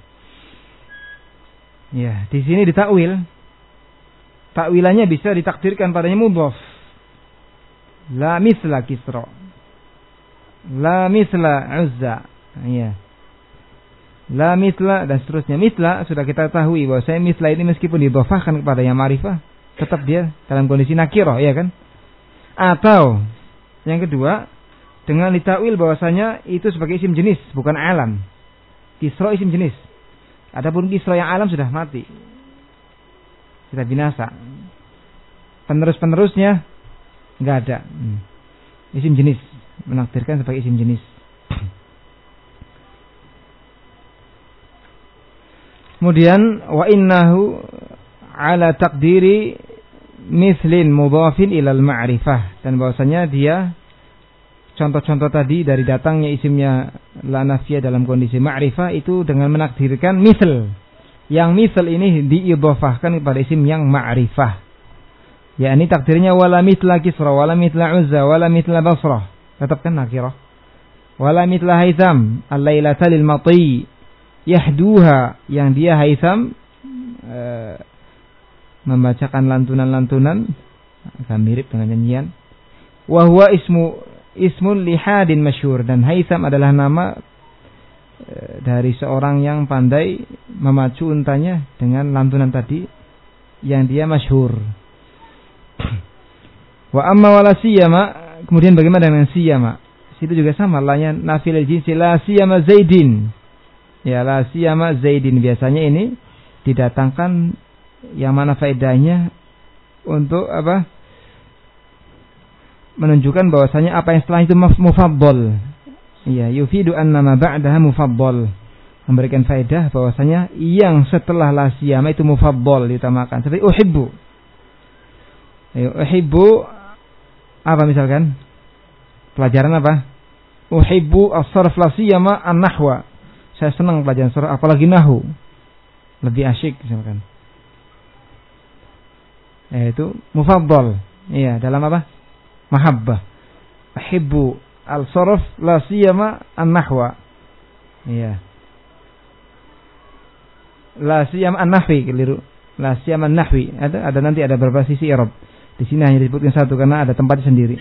Ya, di sini ditakwil. Takwilannya bisa ditakdirkan padanya mudhaf. La misla Kisra, la misla Uzza. Ya. La misla dan seterusnya. Misla sudah kita tahu bahwa saya misla ini meskipun didhafahkan kepada yang ma'rifah, tetap dia dalam kondisi nakirah, ya kan? Atau yang kedua, dengan ditakwil bahwasanya itu sebagai isim jenis, bukan alam. Kisra isim jenis. Adapun Kisra yang alam sudah mati, sudah binasa. Penerus-penerusnya enggak ada. Hmm. Isim jenis, menakdirkan sebagai isim jenis. Kemudian wa innahu ala taqdiri mithlin mudhafin ilal ma'rifah, dan bahwasanya dia contoh-contoh tadi dari datangnya isimnya la nafiyah dalam kondisi ma'rifah itu dengan menakdirkan misl. Yang misl ini diidhafahkan kepada isim yang ma'rifah. yakni takdirnya wala mithla Kisra, wala mithla Uzza, wala mithla Basrah. Tetap kan nakirah. Wala mithla Haitham, al-lailata lil mati yahduha, yang dia Haitham uh, membacakan lantunan-lantunan agak mirip dengan nyanyian. Wa huwa ismu ismun lihadin masyhur, dan Haitham adalah nama uh, dari seorang yang pandai memacu untanya dengan lantunan tadi yang dia masyhur. Wa amma wala siyama, kemudian bagaimana dengan siyama? Situ juga sama, lanya nafil jinsi, la siyama Zaidin. Ya, la siyama Zaidin, biasanya ini didatangkan yang mana faedahnya untuk apa? Menunjukkan bahwasanya apa yang setelah itu mufaddal. Iya, yufidu anna ma ba'daha mufaddal. Memberikan faedah bahwasanya yang setelah la siyama itu mufaddal, diutamakan. Seperti uhibbu. Ayo, uhibbu apa misalkan? Pelajaran apa? Uhibbu as-sarf la siyama an-nahwa. Saya senang pelajaran sarf, apalagi nahwu. Lebih asyik misalkan. Eh, itu mufaddal. Iya, dalam apa? Mahabbah. Uhibbu al-sarf la siyama an-nahwa. Iya. La siyama an-nahwi, keliru. La siyama an-nahwi. Ada ada nanti ada beberapa sisi i'rab. Di sini hanya disebutkan satu karena ada tempatnya sendiri.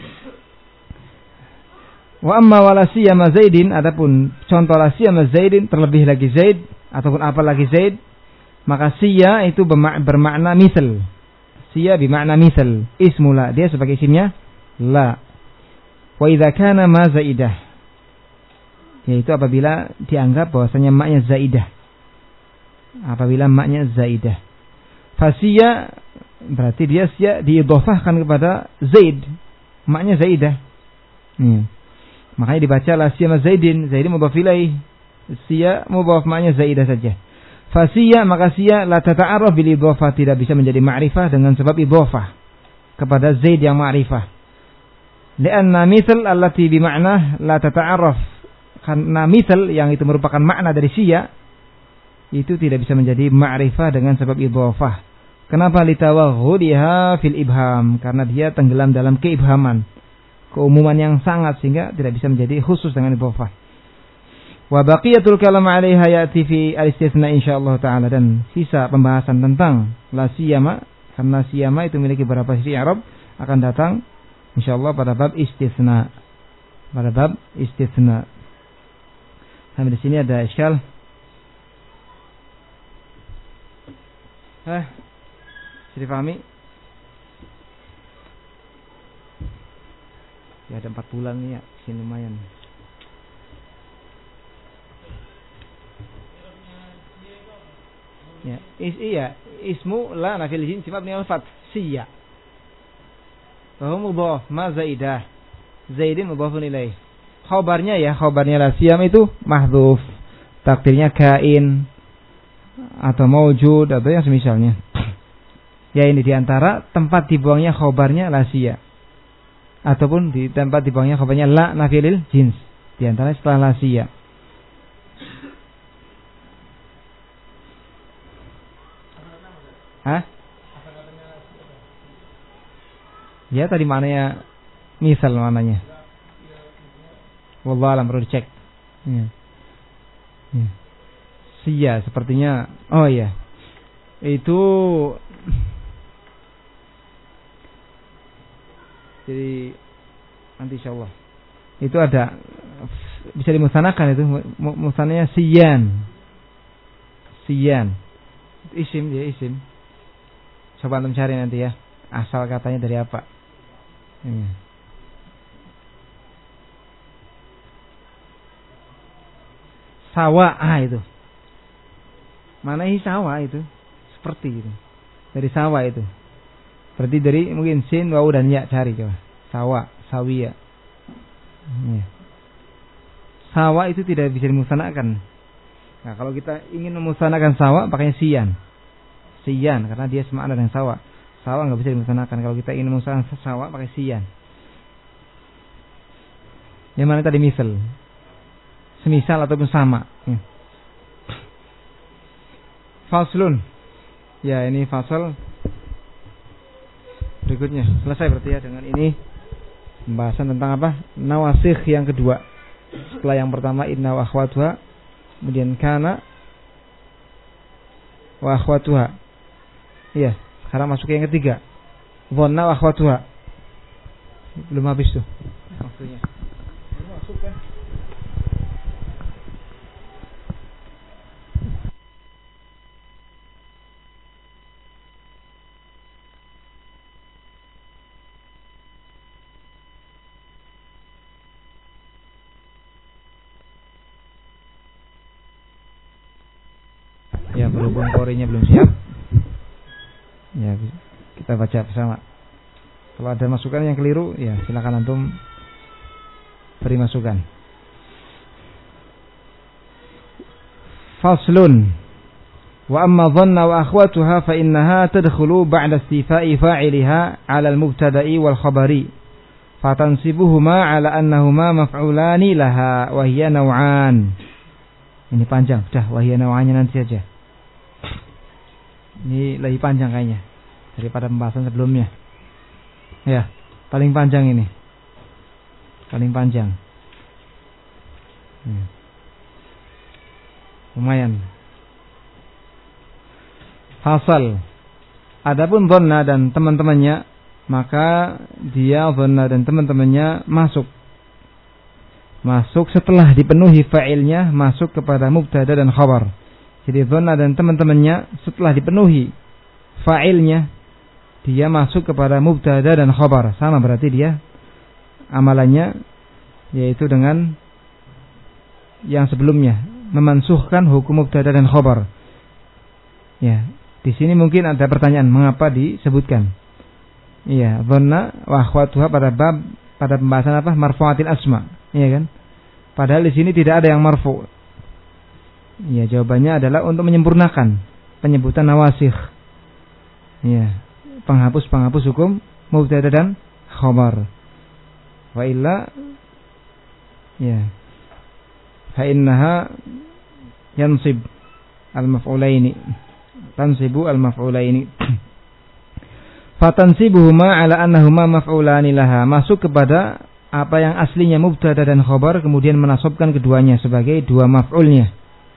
Wa amma wala siyama Zaidin, adapun contoh la siyama Zaidin, terlebih lagi Zaid ataupun apa lagi Zaid, maka siya itu bermakna misal. Siya bermakna misal, ismula, dia sebagai isimnya la. Wa idza kana ma zaidah, yaitu apabila dianggap bahwasanya maknya zaidah. Apabila maknya zaidah. Fasiya berarti dia siya diidhafahkan kepada Zaid, maknya Zaidah. Hmm. Makanya dibaca la siyama Zaidin, Zaidin mudhaf ilaih, siya mudhaf, maknya Zaidah saja. Fasiya, maka siya la tata'arraf bil idhafah, tidak bisa menjadi ma'rifah dengan sebab idhafah kepada Zaid yang ma'rifah. Lianna misal allati bi ma'na la tata'arraf, karena misal yang itu merupakan makna dari siya itu tidak bisa menjadi ma'rifah dengan sebab idhafah. Kenapa? Litawaghudiha fil ibham, karena dia tenggelam dalam keibhaman, keumuman yang sangat, sehingga tidak bisa menjadi khusus dengan idhafah. Wa baqiyatul kalam 'alaiha ya'ti fi al-istitsna insyaallah taala, dan sisa pembahasan tentang la siyama, karena siyama itu memiliki beberapa sisi i'rab, akan datang insyaallah pada bab istitsna. Pada bab istitsna. Sampai di sini ada iskal? Hah? Bisa dipahami? Ya ada empat bulan nih ya, sini lumayan. Ya, is iya, ismu la nafil jins sifat min al-fath, siya. Wa hum mudhaf ma zaidah. Zaidin mudhafun ilaih. Khabarnya ya, khabarnya la siyam itu mahdhuf. Takdirnya kain atau maujud atau yang semisalnya. Ya, ini diantara tempat dibuangnya khobarnya la siya. ataupun di tempat di bawahnya khabarnya la nafiyil jins. Di antara setelah lasiya. Hah? Ya tadi maknanya misal maknanya. Wallahu alam, perlu dicek. Ya. Ya. Sia sepertinya. Oh iya. Itu jadi nanti insyaallah itu ada bisa dimusanakan itu musananya siyan. Siyan. Isim dia isim. Coba antum cari nanti ya. Asal katanya dari apa? Ini. Sawa ah itu. Mana hi sawa itu? Seperti itu. Dari sawa itu. Berarti dari mungkin sin, waw dan ya, cari coba. Sawa, sawiya. Ya. Sawa itu tidak bisa dimusanakan. Nah, kalau kita ingin memusanakan sawa pakainya siyan. Siyan karena dia semakna dengan sawa. Sawa enggak bisa dimusanakan. Kalau kita ingin memusanakan sawa pakai siyan. Yang mana tadi misal? Semisal ataupun sama. Ya. Faslun. Ya, ini fasal berikutnya. Selesai berarti ya dengan ini pembahasan tentang apa? Nawasikh yang kedua. Setelah yang pertama inna wa akhwatuha, kemudian kana wa akhwatuha. Iya, sekarang masuk ke yang ketiga. Dhanna wa akhwatuha. Belum habis tuh waktunya. Belum masuk kan? Ya, berhubung korinya belum siap. Ya, kita baca bersama. Kalau ada masukan yang keliru, ya silakan antum beri masukan. Faslun. Wa amma dhanna wa akhwatuha fa innaha tadkhulu ba'da istifa'i fa'iliha 'ala al-mubtada'i wal khabari. Fatansibuhuma 'ala annahuma maf'ulani laha wa hiya naw'an. Ini panjang, sudah wa hiya naw'annya nanti saja. Ini lebih panjang kayaknya daripada pembahasan sebelumnya. Ya, paling panjang ini. Paling panjang. Hmm. Lumayan. Fasal. Adapun dhanna dan teman-temannya, maka dia dhanna dan teman-temannya masuk. Masuk setelah dipenuhi fa'ilnya, masuk kepada mubtada dan khabar. Jadi dhanna dan teman-temannya setelah dipenuhi fa'ilnya, dia masuk kepada mubtada dan khabar. Sama berarti dia amalannya yaitu dengan yang sebelumnya, memansuhkan hukum mubtada dan khabar. Ya, di sini mungkin ada pertanyaan mengapa disebutkan. Iya, dhanna wa akhwatuha pada bab pada pembahasan apa? Marfu'atil asma, iya kan? Padahal di sini tidak ada yang marfu'. Ya, jawabannya adalah untuk menyempurnakan penyebutan nawasikh. Ya, penghapus-penghapus hukum mubtada dan khabar. Wa illa ya fa innaha yansib al-maf'ulaini. Tansibu al-maf'ulaini. Fatansibuhuma 'ala annahuma maf'ulani laha. Masuk kepada apa yang aslinya mubtada dan khabar, kemudian menasabkan keduanya sebagai dua maf'ulnya.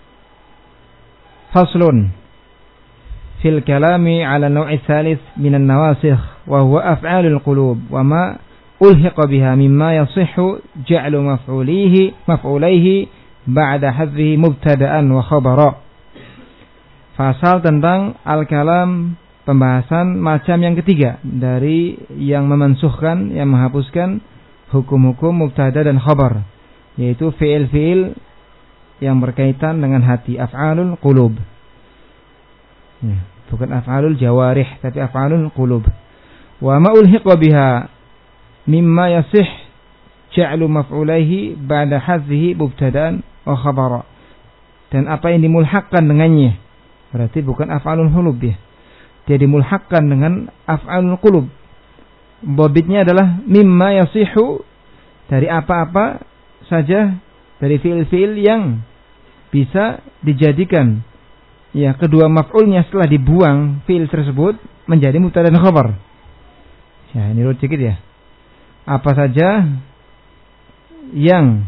Faslun fil kalami ala naw'i tsalits minan nawasikh wa huwa af'alul qulub wa ma ulhiqa biha mimma yasihhu ja'lu maf'ulihi maf'ulaihi ba'da hadhihi mubtada'an wa khabara. Fasal tentang al-kalam, pembahasan macam yang ketiga dari yang memansuhkan, yang menghapuskan hukum-hukum mubtada dan khabar, yaitu fi'il-fi'il yang berkaitan dengan hati, af'alul qulub. Ya, bukan af'alul jawarih, tapi af'alul qulub. Wa ma ulhiqa biha mimma yasih ja'lu maf'ulaihi ba'da hadhihi mubtada'an wa khabara. Dan apa yang dimulhaqkan dengannya, berarti bukan af'alul qulub ya. Dia dimulhaqkan dengan af'alul qulub. Bobitnya adalah mimma yasihu, dari apa-apa saja dari fiil-fiil yang bisa dijadikan ya kedua maf'ulnya setelah dibuang fiil tersebut menjadi mubtada dan khabar. Ya, ini urut sedikit ya. Apa saja yang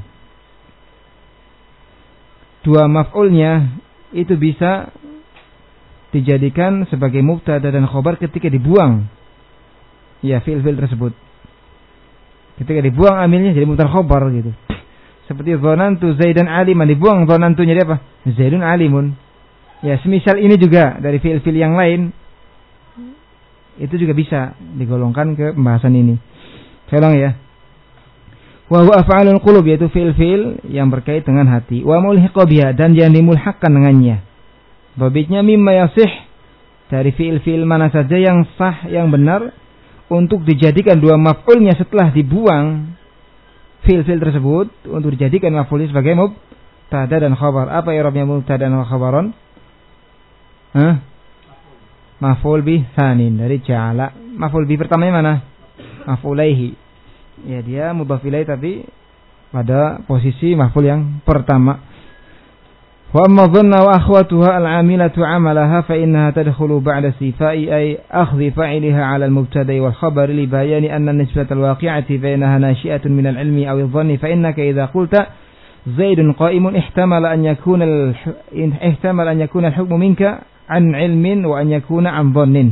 dua maf'ulnya itu bisa dijadikan sebagai mubtada dan khabar ketika dibuang ya fiil-fiil tersebut. Ketika dibuang amilnya jadi mubtada khabar gitu. Seperti dzanantu Zaidan aliman, dibuang dzanantunya jadi apa? Zaidun alimun. Ya, semisal ini juga dari fiil-fiil yang lain itu juga bisa digolongkan ke pembahasan ini. Saya ulang ya. Wa huwa af'alul qulub, yaitu fiil-fiil yang berkait dengan hati. Wa mulhiqa biha, dan yang dimulhaqkan dengannya. Babitnya mimma yasih, dari fiil-fiil mana saja yang sah, yang benar untuk dijadikan dua maf'ulnya setelah dibuang fiil-fiil tersebut untuk dijadikan maf'ulnya sebagai mubtada dan khabar. Apa i'rabnya mubtada dan khabaron? Hah? Maf'ul bih tsanin, dari ja'ala. Maf'ul bih pertamanya mana? Maf'ulaihi. Ya, dia mudhaf ilaih tapi pada posisi maf'ul yang pertama. Wa amma dhanna wa akhwatuha al-'amilatu 'amalaha fa innaha tadkhulu ba'da sifai ay akhdhi fa'iliha 'ala al-mubtada'i wal khabari li bayani anna nisbata al-waqi'ati bainaha nashi'atun min al-'ilmi aw adh-dhanni fa innaka idha qulta Zaidun qa'imun ihtamala an yakuna ihtamala an yakuna al-hukmu minka 'an 'ilmin wa an yakuna 'an dhannin.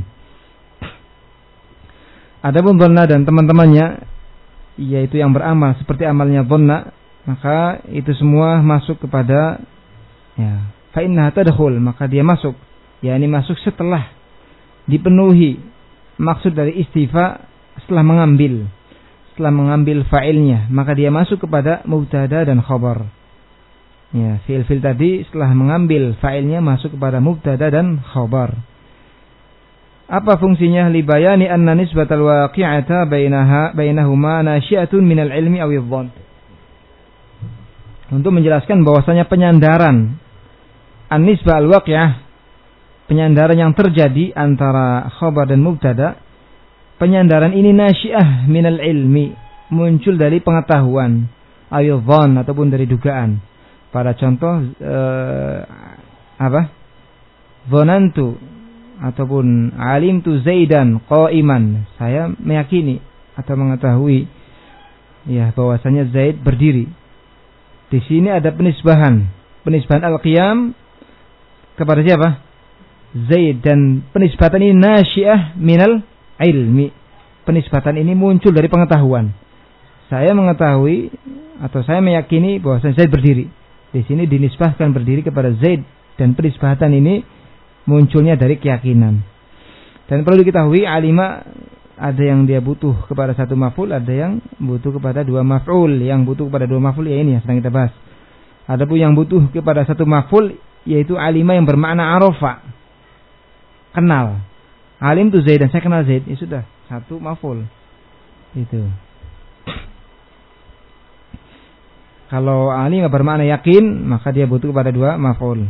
Adapun dhanna dan teman-temannya, yaitu yang beramal seperti amalnya dhanna, maka itu semua masuk kepada ya, fa innaha tadkhul, maka dia masuk, yakni masuk setelah dipenuhi maksud dari istifa, setelah mengambil setelah mengambil fa'ilnya, maka dia masuk kepada mubtada dan khabar. Ya, fi'il-fi'il tadi setelah mengambil fa'ilnya masuk kepada mubtada dan khabar. Apa fungsinya? Libayani anna nisbatal waqi'ata bainaha bainahuma nasyi'atun minal ilmi aw adh-dhann. Untuk menjelaskan bahwasanya penyandaran an-nisbah al-waqi'ah, penyandaran yang terjadi antara khabar dan mubtada, penyandaran ini nasyi'ah minal ilmi, muncul dari pengetahuan, aw adh-dhann, ataupun dari dugaan. Pada contoh eh, apa? Dzanantu ataupun alimtu Zaidan qa'iman, saya meyakini atau mengetahui ya bahwasanya Zaid berdiri. Di sini ada penisbahan, penisbahan al-qiyam kepada siapa? Zaid, dan penisbatan ini nasyi'ah minal ilmi. Penisbatan ini muncul dari pengetahuan. Saya mengetahui atau saya meyakini bahwasanya Zaid berdiri. Di sini dinisbahkan berdiri kepada Zaid, dan penisbatan ini munculnya dari keyakinan. Dan perlu diketahui, alima ada yang dia butuh kepada satu maf'ul, ada yang butuh kepada dua maf'ul. Yang butuh kepada dua maf'ul ya ini yang sedang kita bahas. Adapun yang butuh kepada satu maf'ul, yaitu alima yang bermakna arafa, kenal. Alim tu Zaid, dan saya kenal Zaid, ya sudah satu maf'ul. Itu. Kalau alim bermakna yakin, maka dia butuh kepada dua maf'ul.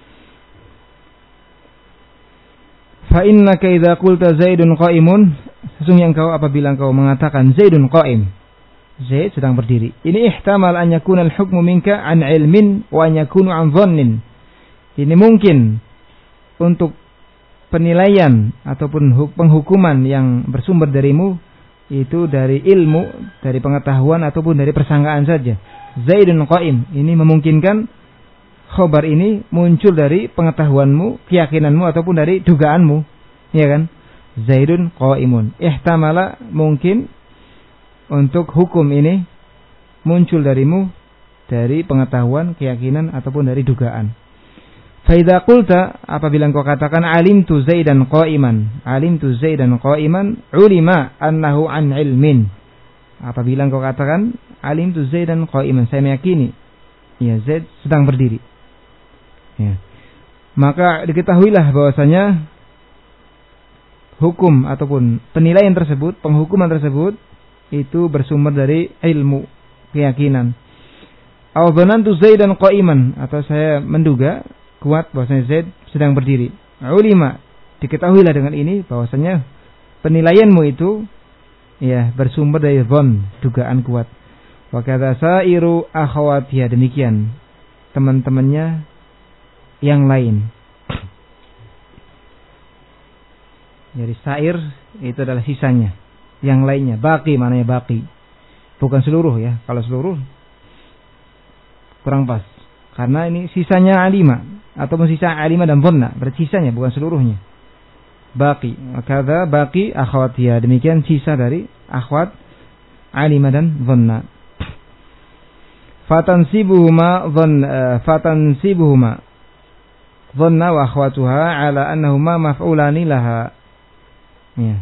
Fa innaka idza qulta Zaidun qa'imun, sesungguhnya engkau apabila engkau mengatakan Zaidun qa'im, Zaid sedang berdiri, ini ihtamal an yakuna al-hukmu minka an ilmin wa an yakunu an dhannin. Ini mungkin untuk penilaian ataupun penghukuman yang bersumber darimu itu dari ilmu, dari pengetahuan ataupun dari persangkaan saja. Zaidun qa'im, ini memungkinkan khobar ini muncul dari pengetahuanmu, keyakinanmu ataupun dari dugaanmu, ya kan? Zaidun qa'imun. Ihtamala, mungkin untuk hukum ini muncul darimu dari pengetahuan, keyakinan ataupun dari dugaan. Fa idza qulta, apabila engkau katakan alimtu Zaidan qa'iman, alimtu Zaidan qa'iman, ulima annahu an ilmin. Apabila engkau katakan alimtu Zaidan qa'iman, saya meyakini ya Zaid sedang berdiri. Ya. Maka diketahuilah bahwasanya hukum ataupun penilaian tersebut, penghukuman tersebut itu bersumber dari ilmu, keyakinan. Aw dhanantu Zaidan qa'iman, atau saya menduga kuat bahwasanya Zaid sedang berdiri. Ulima, diketahuilah dengan ini bahwasanya penilaianmu itu ya bersumber dari dhon, dugaan kuat. Wa kadza sairu akhawatiha, demikian teman-temannya yang lain. Jadi sair itu adalah sisanya, yang lainnya. Baqi maknanya baqi, bukan seluruh ya. Kalau seluruh kurang pas, karena ini sisanya alima ataupun sisa alima dan dhanna, berarti sisanya bukan seluruhnya. Baqi, kadza baqi akhawatiha, demikian sisa dari akhwat alima dan dhanna. Fatansibuhuma dhanna fatansibuhuma dhanna wa akhwatuha ala annahuma maf'ulani laha. Ya.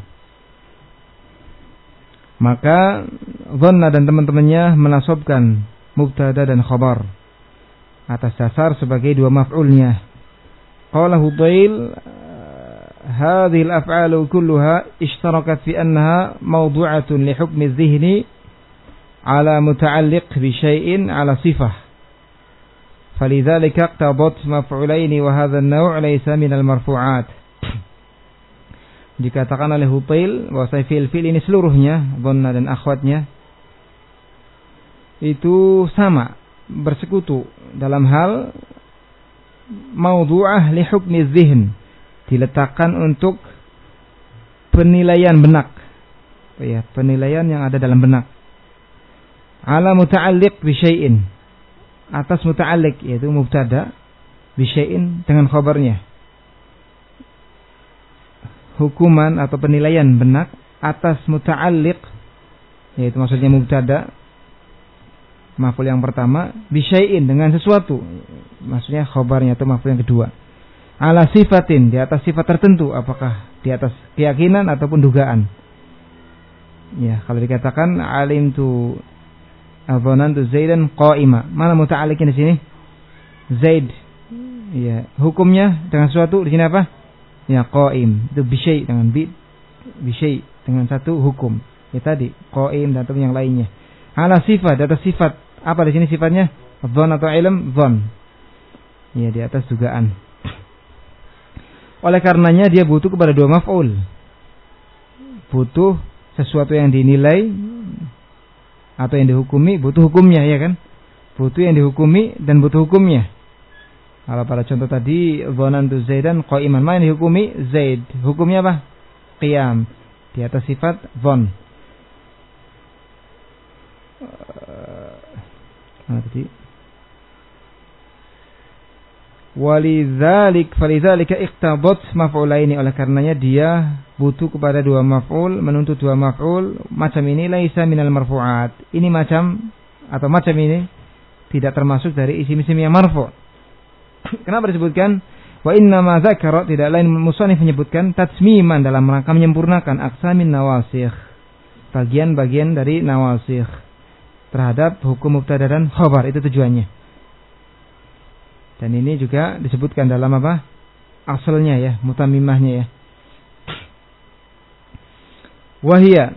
Maka dhanna dan teman-temannya menasabkan mubtada dan khabar atas dasar sebagai dua maf'ulnya. Qala Hudayl, hadhihi al-af'alu kulluha ishtarakat fi annaha mawdu'atun li hukmi adh-dhihni ala muta'alliq bi syai'in ala sifah. Falidhalika iqtadat maf'ulaini wa hadha an-naw' laysa min al-marfu'at. Dikatakan oleh Hudayl bahwa fi'il-fi'il ini seluruhnya, dhanna dan akhwatnya, itu sama, bersekutu dalam hal mawdu'ah li hukmi dzihn, diletakkan untuk penilaian benak, ya, penilaian yang ada dalam benak. Ala muta'alliq bi syai'in, atas muta'alliq yaitu mubtada, bi syai'in dengan khabarnya. Hukuman atau penilaian benak atas muta'alliq, yaitu maksudnya mubtada, maf'ul yang pertama, bisyai'in dengan sesuatu, maksudnya khabarnya atau maf'ul yang kedua. Ala sifatin, di atas sifat tertentu, apakah di atas keyakinan ataupun dugaan. Ya, kalau dikatakan alimtu adhanantu Zaidan qa'ima, mana muta'alliqin di sini? Zaid. Ya, hukumnya dengan sesuatu di sini apa? Ya, qa'im, itu bisyai' dengan bi, bisyai' dengan satu hukum. Ya tadi qa'im dan yang lainnya. Ala sifat, di atas sifat. Apa di sini sifatnya? Dhon atau ilm? Dhon. Ya, di atas dugaan. Oleh karenanya dia butuh kepada dua maf'ul. Butuh sesuatu yang dinilai atau yang dihukumi, butuh hukumnya, ya kan? Butuh yang dihukumi dan butuh hukumnya. Kalau pada contoh tadi, dhanantu Zaidan qa'iman, mana yang dihukumi? Zaid. Hukumnya apa? Qiyam. Di atas sifat dhon. Mana tadi? Walidzalik falidzalika iqtadat maf'ulaini, oleh karenanya dia butuh kepada dua maf'ul, menuntut dua maf'ul. Macam ini laisa minal marfu'at. Ini macam atau macam ini tidak termasuk dari isim-isim yang marfu'. Kenapa disebutkan wa inna ma dzakara, tidak lain musannif menyebutkan tatsmiman dalam rangka menyempurnakan aqsamin nawasikh, bagian-bagian dari nawasikh terhadap hukum mubtada dan khabar, itu tujuannya. Dan ini juga disebutkan dalam apa? Asalnya ya, mutammimahnya ya. Wahia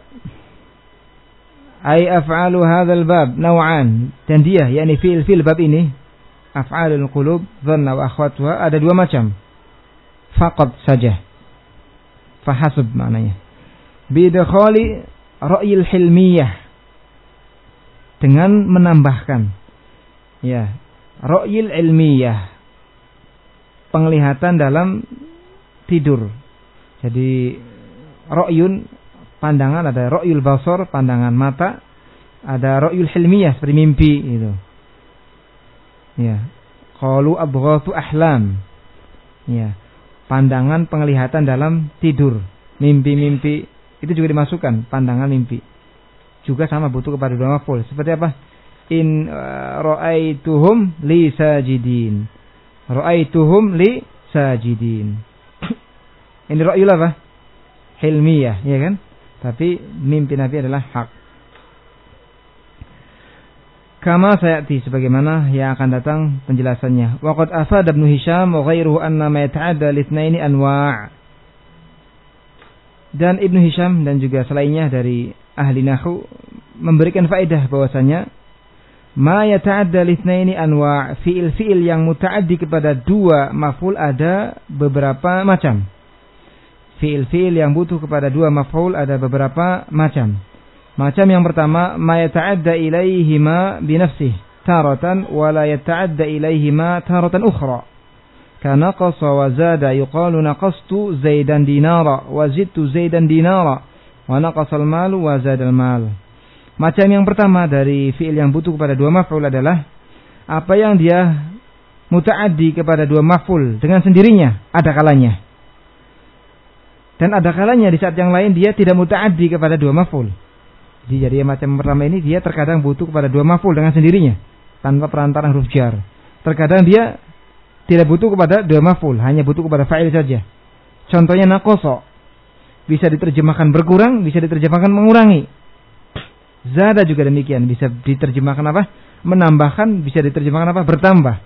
ay af'alu hadzal bab naw'an, dan dia yakni fi'il-fi'il bab ini, af'alul qulub dhanna wa akhwatuha, ada dua macam. Faqat saja, fahasab maknanya. Bidkhali ra'yil hilmiyah, dengan menambahkan ya ra'yil ilmiyah, penglihatan dalam tidur. Jadi ra'yun pandangan, ada ra'yul basar pandangan mata, ada ra'yul hilmiyah seperti mimpi itu. Ya, qalu abghatu ahlam. Ya, pandangan penglihatan dalam tidur, mimpi-mimpi itu juga dimasukkan pandangan mimpi. Juga sama butuh kepada dua maf'ul. Seperti apa? In uh, ra'aituhum li sajidin. Ra'aituhum li sajidin. Ini ra'yul apa? Hilmiyah, ya kan? Tapi mimpi Nabi adalah hak. Kama sayati, sebagaimana yang akan datang penjelasannya. Waqad afada Ibnu Hisham wa ghairuhu anna ma yata'adda litsnaini anwa'. Dan Ibnu Hisham dan juga selainnya dari ahli nahwu memberikan faedah bahwasanya ma yata'adda litsnaini anwa', fiil-fiil yang mutaaddi kepada dua maf'ul ada beberapa macam. Fiil-fiil yang butuh kepada dua maf'ul ada beberapa macam. Macam yang pertama, ma yata'adda ilaihima binafsihi taratan wa la yata'adda ilaihima taratan ukhra. Kana qasa wa zada yuqalu naqastu Zaidan dinara wa zidtu Zaidan dinara wa naqasal malu wa zadal mal. Macam yang pertama dari fi'il yang butuh kepada dua maf'ul adalah apa yang dia muta'addi kepada dua maf'ul dengan sendirinya ada kalanya. Dan ada kalanya di saat yang lain dia tidak muta'addi kepada dua maf'ul. Jadi, jadi macam pertama ini dia terkadang butuh kepada dua maf'ul dengan sendirinya tanpa perantaraan huruf jar. Terkadang dia tidak butuh kepada dua maf'ul, hanya butuh kepada fa'il saja. Contohnya naqasa bisa diterjemahkan berkurang, bisa diterjemahkan mengurangi. Zada juga demikian, bisa diterjemahkan apa? Menambahkan, bisa diterjemahkan apa? Bertambah.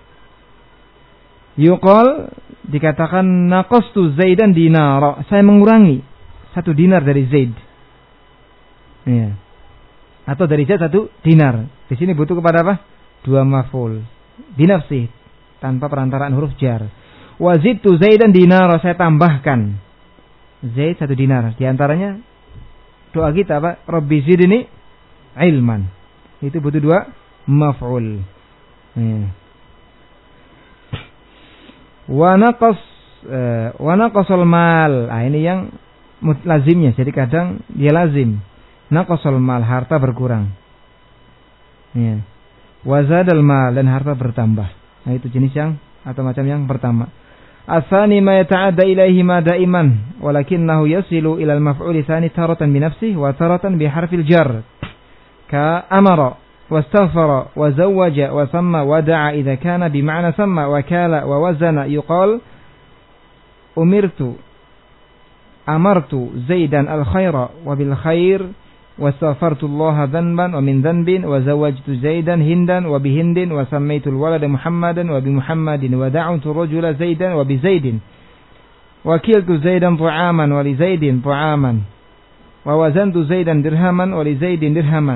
Yuqal dikatakan naqastu Zaidan dinara, saya mengurangi satu dinar dari Zaid. Ya. Atau dari Zaid satu dinar. Di sini butuh kepada apa? Dua maf'ul. Binafsi, tanpa perantaraan huruf jar. Wa zidtu Zaidan dinara, saya tambahkan Zaid satu dinar. Di antaranya doa kita apa? Rabbi zidni ilman. Itu butuh dua maf'ul. Ya. Wa naqas uh, wa naqasal mal. Ah, ini yang lazimnya. Jadi kadang dia lazim. Naqasal mal, harta berkurang. Ya. Wa zadal mal, dan harta bertambah. Nah, itu jenis yang atau macam yang pertama. Asani ma yata'adda ilaihi ma daiman walakinnahu yasilu ila al-maf'ul tsani taratan bi nafsihi wa taratan bi harfil jar. Ka amara واستغفر وزوج وسمى ودعا إذا كان بمعنى سمى وكال ووزن يقال أمرت أمرت زيدا الخير وبالخير واستغفرت الله ذنبا ومن ذنب وزوجت زيدا هندا وبهند وسميت الولد محمدا وبمحمد ودعوت الرجل زيدا وبزيد وكلت زيدا طعاما ولزيد طعاما ووزنت زيدا درهما ولزيد درهما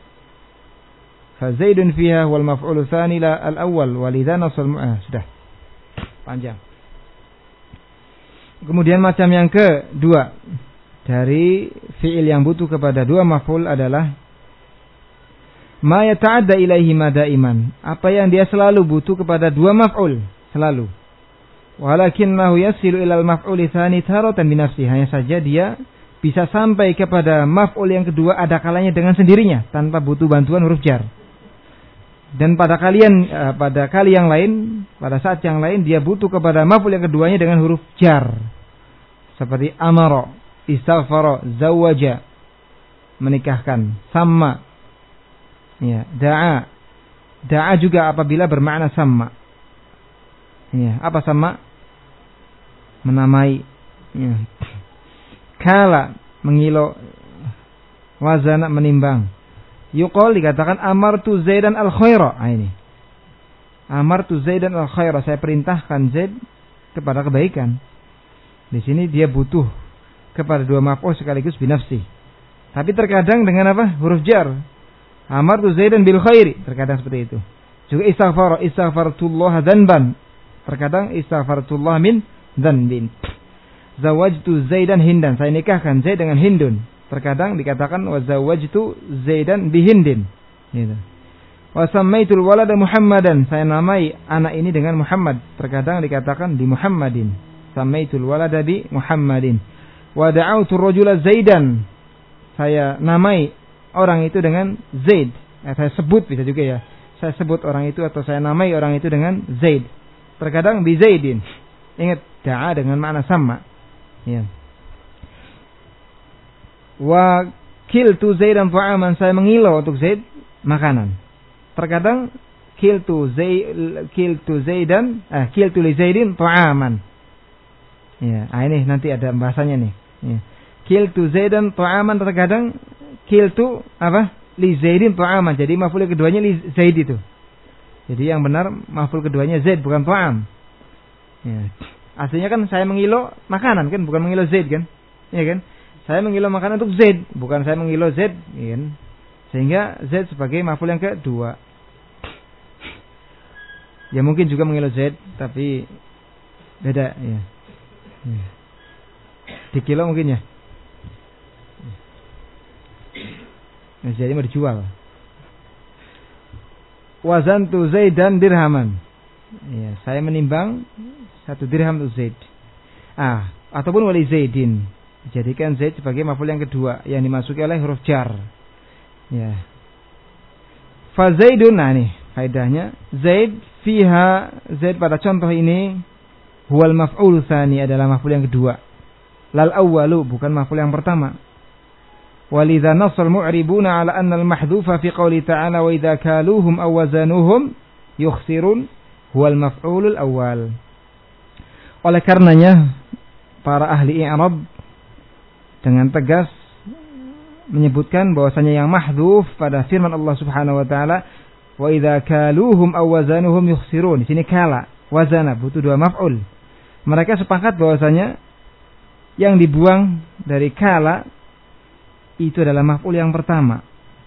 فزيد فيها هو المفعول الثاني لا الأول ولذا نص المؤah. Sudah panjang. Kemudian macam yang kedua dari fi'il yang butuh kepada dua maf'ul adalah ma yata'adda ilaihi ma daiman, apa yang dia selalu butuh kepada dua maf'ul, selalu. Walakinnahu yasilu ilal maf'uli tsani taratan bi nafsihi, hanya saja dia bisa sampai kepada maf'ul yang kedua ada kalanya dengan sendirinya tanpa butuh bantuan huruf jar. Dan pada kalian uh, pada kali yang lain, pada saat yang lain dia butuh kepada maf'ul yang keduanya dengan huruf jar. Seperti amara, istaghfara, zawaja, menikahkan, sama. Ya, da'a. Da'a juga apabila bermakna sama. Ya, apa sama? Menamai. Ya. Kala, mengilu. Wazana, menimbang. Yuqal dikatakan amartu Zaidan al-khaira. Ah, ini. Amartu Zaidan al-khaira, saya perintahkan Zaid kepada kebaikan. Di sini dia butuh kepada dua maf'ul sekaligus binafsi. Tapi terkadang dengan apa? Huruf jar. Amartu Zaidan bil khairi, terkadang seperti itu. Juga istighfar, istighfartullah dzanban. Terkadang istighfartullah min dzanbin. Zawajtu Zaidan hindan, saya nikahkan Zaid dengan Hindun. Terkadang dikatakan wa zawajtu Zaidan bihindin. Gitu. Wa sammaitul walada Muhammadan, saya namai anak ini dengan Muhammad. Terkadang dikatakan di Muhammadin. Sammaitul walada bi Muhammadin. Wa da'autu rajula Zaidan, saya namai orang itu dengan Zaid. Eh, saya sebut bisa juga ya. Saya sebut orang itu atau saya namai orang itu dengan Zaid. Terkadang bi Zaidin. Ingat da'a dengan makna sama. Ya. Wa kiltu Zaidan ta'aman, saya mengilau untuk Zaid makanan. Terkadang kiltu Zaid kiltu Zaidan eh kiltu li Zaidin ta'aman. Ya, ah ini nanti ada bahasanya nih. Ya. Kiltu Zaidan ta'aman, terkadang kiltu apa? Li Zaidin ta'aman. Jadi maf'ul keduanya li Zaid itu. Jadi yang benar maf'ul keduanya Zaid bukan ta'am. Ya. Aslinya kan saya mengilau makanan kan, bukan mengilau Zaid kan? Iya kan? Saya mengilau makanan untuk Zaid, bukan saya mengilau Zaid, ya kan? Sehingga Zaid sebagai maf'ul yang kedua. Ya mungkin juga mengilau Zaid, tapi beda ya. Ya. Di kilo mungkin ya. Jadi mau dijual. Wazantu Zaidan dirhaman. Ya, saya menimbang satu dirham untuk Zaid. Ah, ataupun wali Zaidin. Dijadikan Zaid sebagai maf'ul yang kedua yang dimasuki oleh huruf jar. Ya. Fa Zaidun, nah nih faedahnya, Zaid fiha, Zaid pada contoh ini huwal maf'ul tsani, adalah maf'ul yang kedua. Lal awwalu, bukan maf'ul yang pertama. Walidha nasal mu'ribuna ala anna al-mahdhufa fi qawli ta'ala wa idha kaluhum aw wazanuhum yukhsirun huwal maf'ulul awwal. Oleh karenanya para ahli i'rab dengan tegas menyebutkan bahwasanya yang mahdhuf pada firman Allah Subhanahu wa taala wa idza kaluhum aw wazanuhum yukhsirun. Di sini kala, wazana butuh dua maf'ul. Mereka sepakat bahwasanya yang dibuang dari kala itu adalah maf'ul yang pertama.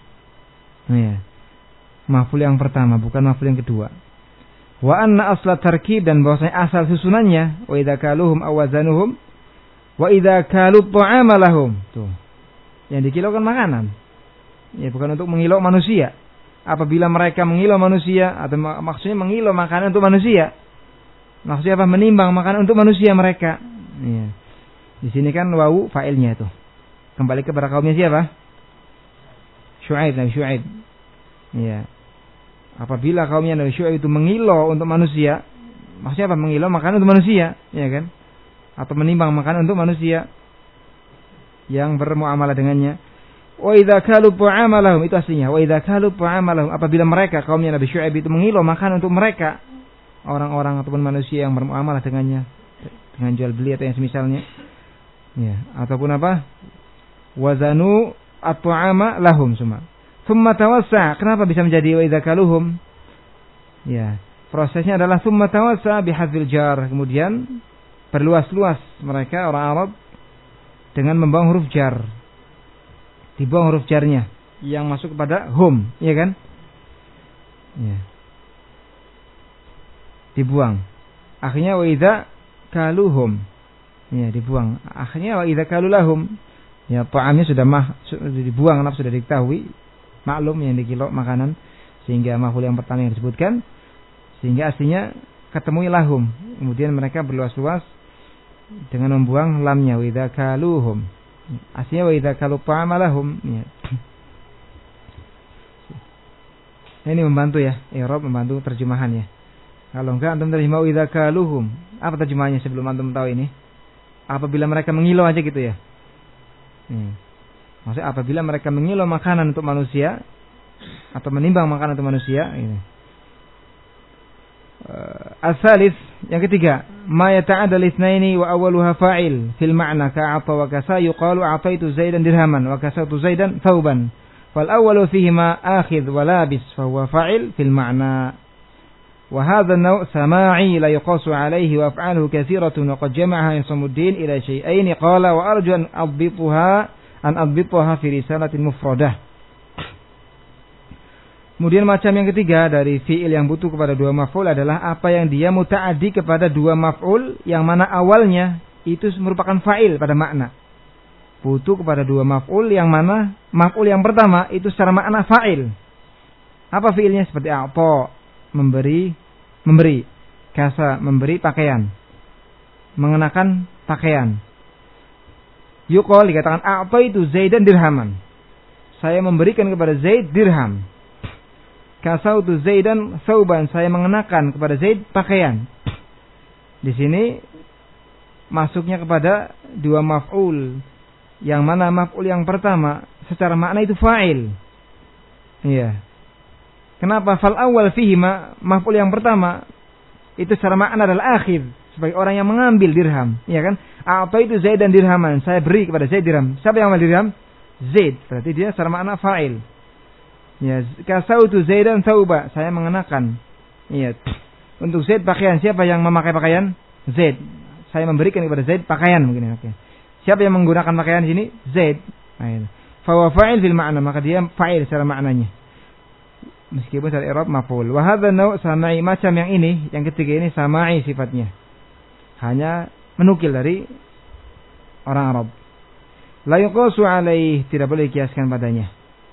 Ya. Maf'ul yang pertama, bukan maf'ul yang kedua. Wa anna asla tarkib, dan bahwasanya asal susunannya wa idza kaluhum aw wazanuhum wa idza kalu ta'ama lahum. Tuh. Yang dikilaukan makanan. Ya, bukan untuk mengilau manusia. Apabila mereka mengilau manusia, atau maksudnya mengilau makanan untuk manusia. Maksudnya apa? Menimbang makanan untuk manusia mereka. Ya. Di sini kan wawu fa'ilnya itu. Kembali kepada kaumnya siapa? Syuaib, Nabi Syuaib. Ya. Apabila kaumnya Nabi Syuaib itu mengilau untuk manusia, maksudnya apa? Mengilau makanan untuk manusia, ya kan? Atau menimbang makanan untuk manusia yang bermuamalah dengannya. Wa idza kalu ta'ama lahum, itu aslinya. Wa idza kalu ta'ama lahum, apabila mereka kaumnya Nabi Syuaib itu mengilau makanan untuk mereka, orang-orang ataupun manusia yang bermuamalah dengannya, dengan jual beli atau yang semisalnya. Ya, ataupun apa? Wazanu at-ta'ama lahum semua. Tsumma tawassa. Kenapa bisa menjadi wa idza kaluhum? Ya, prosesnya adalah tsumma tawassa bihadzil jar. Kemudian berluas-luas mereka orang Arab dengan membuang huruf jar. Dibuang huruf jarnya yang masuk kepada hum, iya kan? Ya. Dibuang. Akhirnya wa idza kaluhum. Ya, dibuang. Akhirnya wa idza kalulahum. Ya, ta'amnya sudah mah sudah dibuang, sudah diketahui, maklum yang dikilo makanan, sehingga maf'ul yang pertama yang disebutkan, sehingga aslinya ketemu lahum. Kemudian mereka berluas-luas dengan membuang lamnya wa idza kaluhum. Aslinya wa idza kalu ta'ama lahum. Ya. Ini membantu ya, i'rab membantu terjemahannya. Kalau enggak antum terjemah wa idza kaluhum, apa terjemahannya sebelum antum tahu ini? Apabila mereka mengilau aja gitu ya. Hmm. Maksudnya apabila mereka mengilau makanan untuk manusia atau menimbang makanan untuk manusia, ini. Uh, As-salis, yang ketiga, ma yata'addal itsnaini wa awwaluha fa'il fil ma'na ka'ata wa kasa yuqalu a'taitu Zaidan dirhaman wa kasatu Zaidan thawban. Fal awwalu fihima akhidh wa labis fa huwa fa'il fil ma'na. Wa hadha an-naw' sama'i la yuqasu 'alayhi wa af'aluhu katsiratun wa qad jama'aha Isamuddin ila syai'ain qala wa arju an adbituha an adbituha fi risalatin mufradah. Kemudian macam yang ketiga dari fi'il yang butuh kepada dua maf'ul adalah apa yang dia muta'addi kepada dua maf'ul yang mana awalnya itu merupakan fa'il pada makna. Butuh kepada dua maf'ul yang mana maf'ul yang pertama itu secara makna fa'il. Apa fi'ilnya? Seperti a'ta, memberi, memberi, kasa, memberi pakaian, mengenakan pakaian. Yuqal, dikatakan a'ta itu Zaidan dirhaman. Saya memberikan kepada Zaid dirham. Kasautu Zaidan sauban, saya mengenakan kepada Zaid pakaian. Di sini masuknya kepada dua maf'ul, yang mana maf'ul yang pertama secara makna itu fa'il. Iya. Kenapa? Fal awal fihi ma, maf'ul yang pertama itu secara makna adalah akhir, sebagai orang yang mengambil dirham, iya kan? Apa itu Zaid dan dirhaman, saya beri kepada Zaid dirham. Siapa yang ambil dirham? Zaid. Berarti dia secara makna fa'il. Ya, kasautu Zaidan thawba, saya mengenakan. Iya. Untuk Zaid pakaian, siapa yang memakai pakaian? Zaid. Saya memberikan kepada Zaid pakaian begini, oke. Siapa yang menggunakan pakaian di sini? Zaid. Nah, fa huwa fa'il fil ma'na, maka dia fa'il secara maknanya. Meskipun secara i'rab maf'ul. Wa hadza naw' sama'i, macam yang ini, yang ketiga ini sama'i sifatnya. Hanya menukil dari orang Arab. La yuqasu alaih, tidak boleh dikiaskan padanya.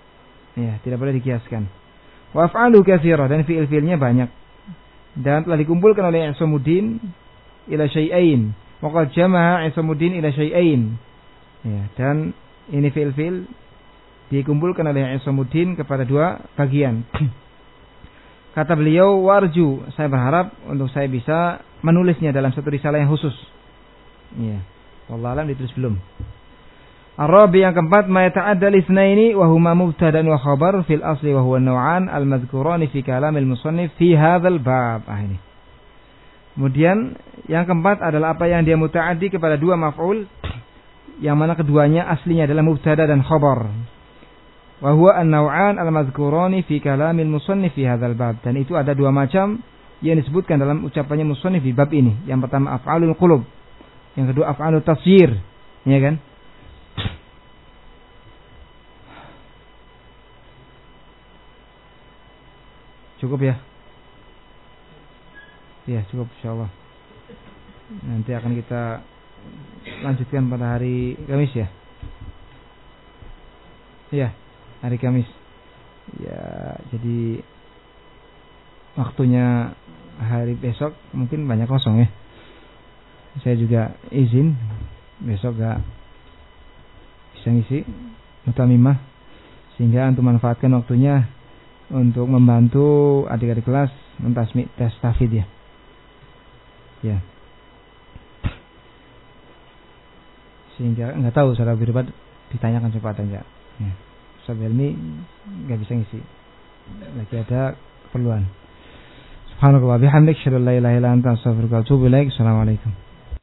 Ya, tidak boleh dikiaskan. Wa af'alu katsirah, dan fi'il-fi'ilnya banyak. Dan telah dikumpulkan oleh Isamuddin ila syai'ain. Wa qad jama'a Isamuddin ila syai'ain. Ya, dan ini fi'il-fi'il dikumpulkan oleh Isamuddin kepada dua bagian. Kata beliau, warju, saya berharap untuk saya bisa menulisnya dalam satu risalah yang khusus. Ya. Wallahu a'lam, ditulis belum. Ar-rabi, yang keempat, ma yata'adda al-itsnaini wa huma mubtada wa khabar fil asli wa huwa an-naw'an al-madhkurani fi kalam al-musannif fi hadzal bab. Ah, ini. Kemudian yang keempat adalah apa yang dia muta'addi kepada dua maf'ul, yang mana keduanya aslinya adalah mubtada dan khabar. Wa huwa an-naw'an al-madhkurani fi kalam al-musannif fi hadzal bab. Dan itu ada dua macam yang disebutkan dalam ucapannya musannif di bab ini. Yang pertama af'alul qulub, yang kedua af'alut tafsir, ya kan? Cukup ya? Ya, cukup insyaallah. Nanti akan kita lanjutkan pada hari Kamis ya. Iya, hari Kamis. Ya, jadi waktunya hari besok mungkin banyak kosong ya. Saya juga izin besok gak bisa ngisi mutamimah, sehingga antum manfaatkan waktunya untuk membantu adik-adik kelas mentasmi tes tahfidz ya. Ya. Sehingga enggak tahu saudara berdebat ditanyakan cepat aja. Ya. Ustaz Helmi enggak bisa ngisi. Lagi ada keperluan. Subhanallah bihamdik, syada la ilaha illa anta, astaghfiruka wa atubu ilaik. Assalamualaikum.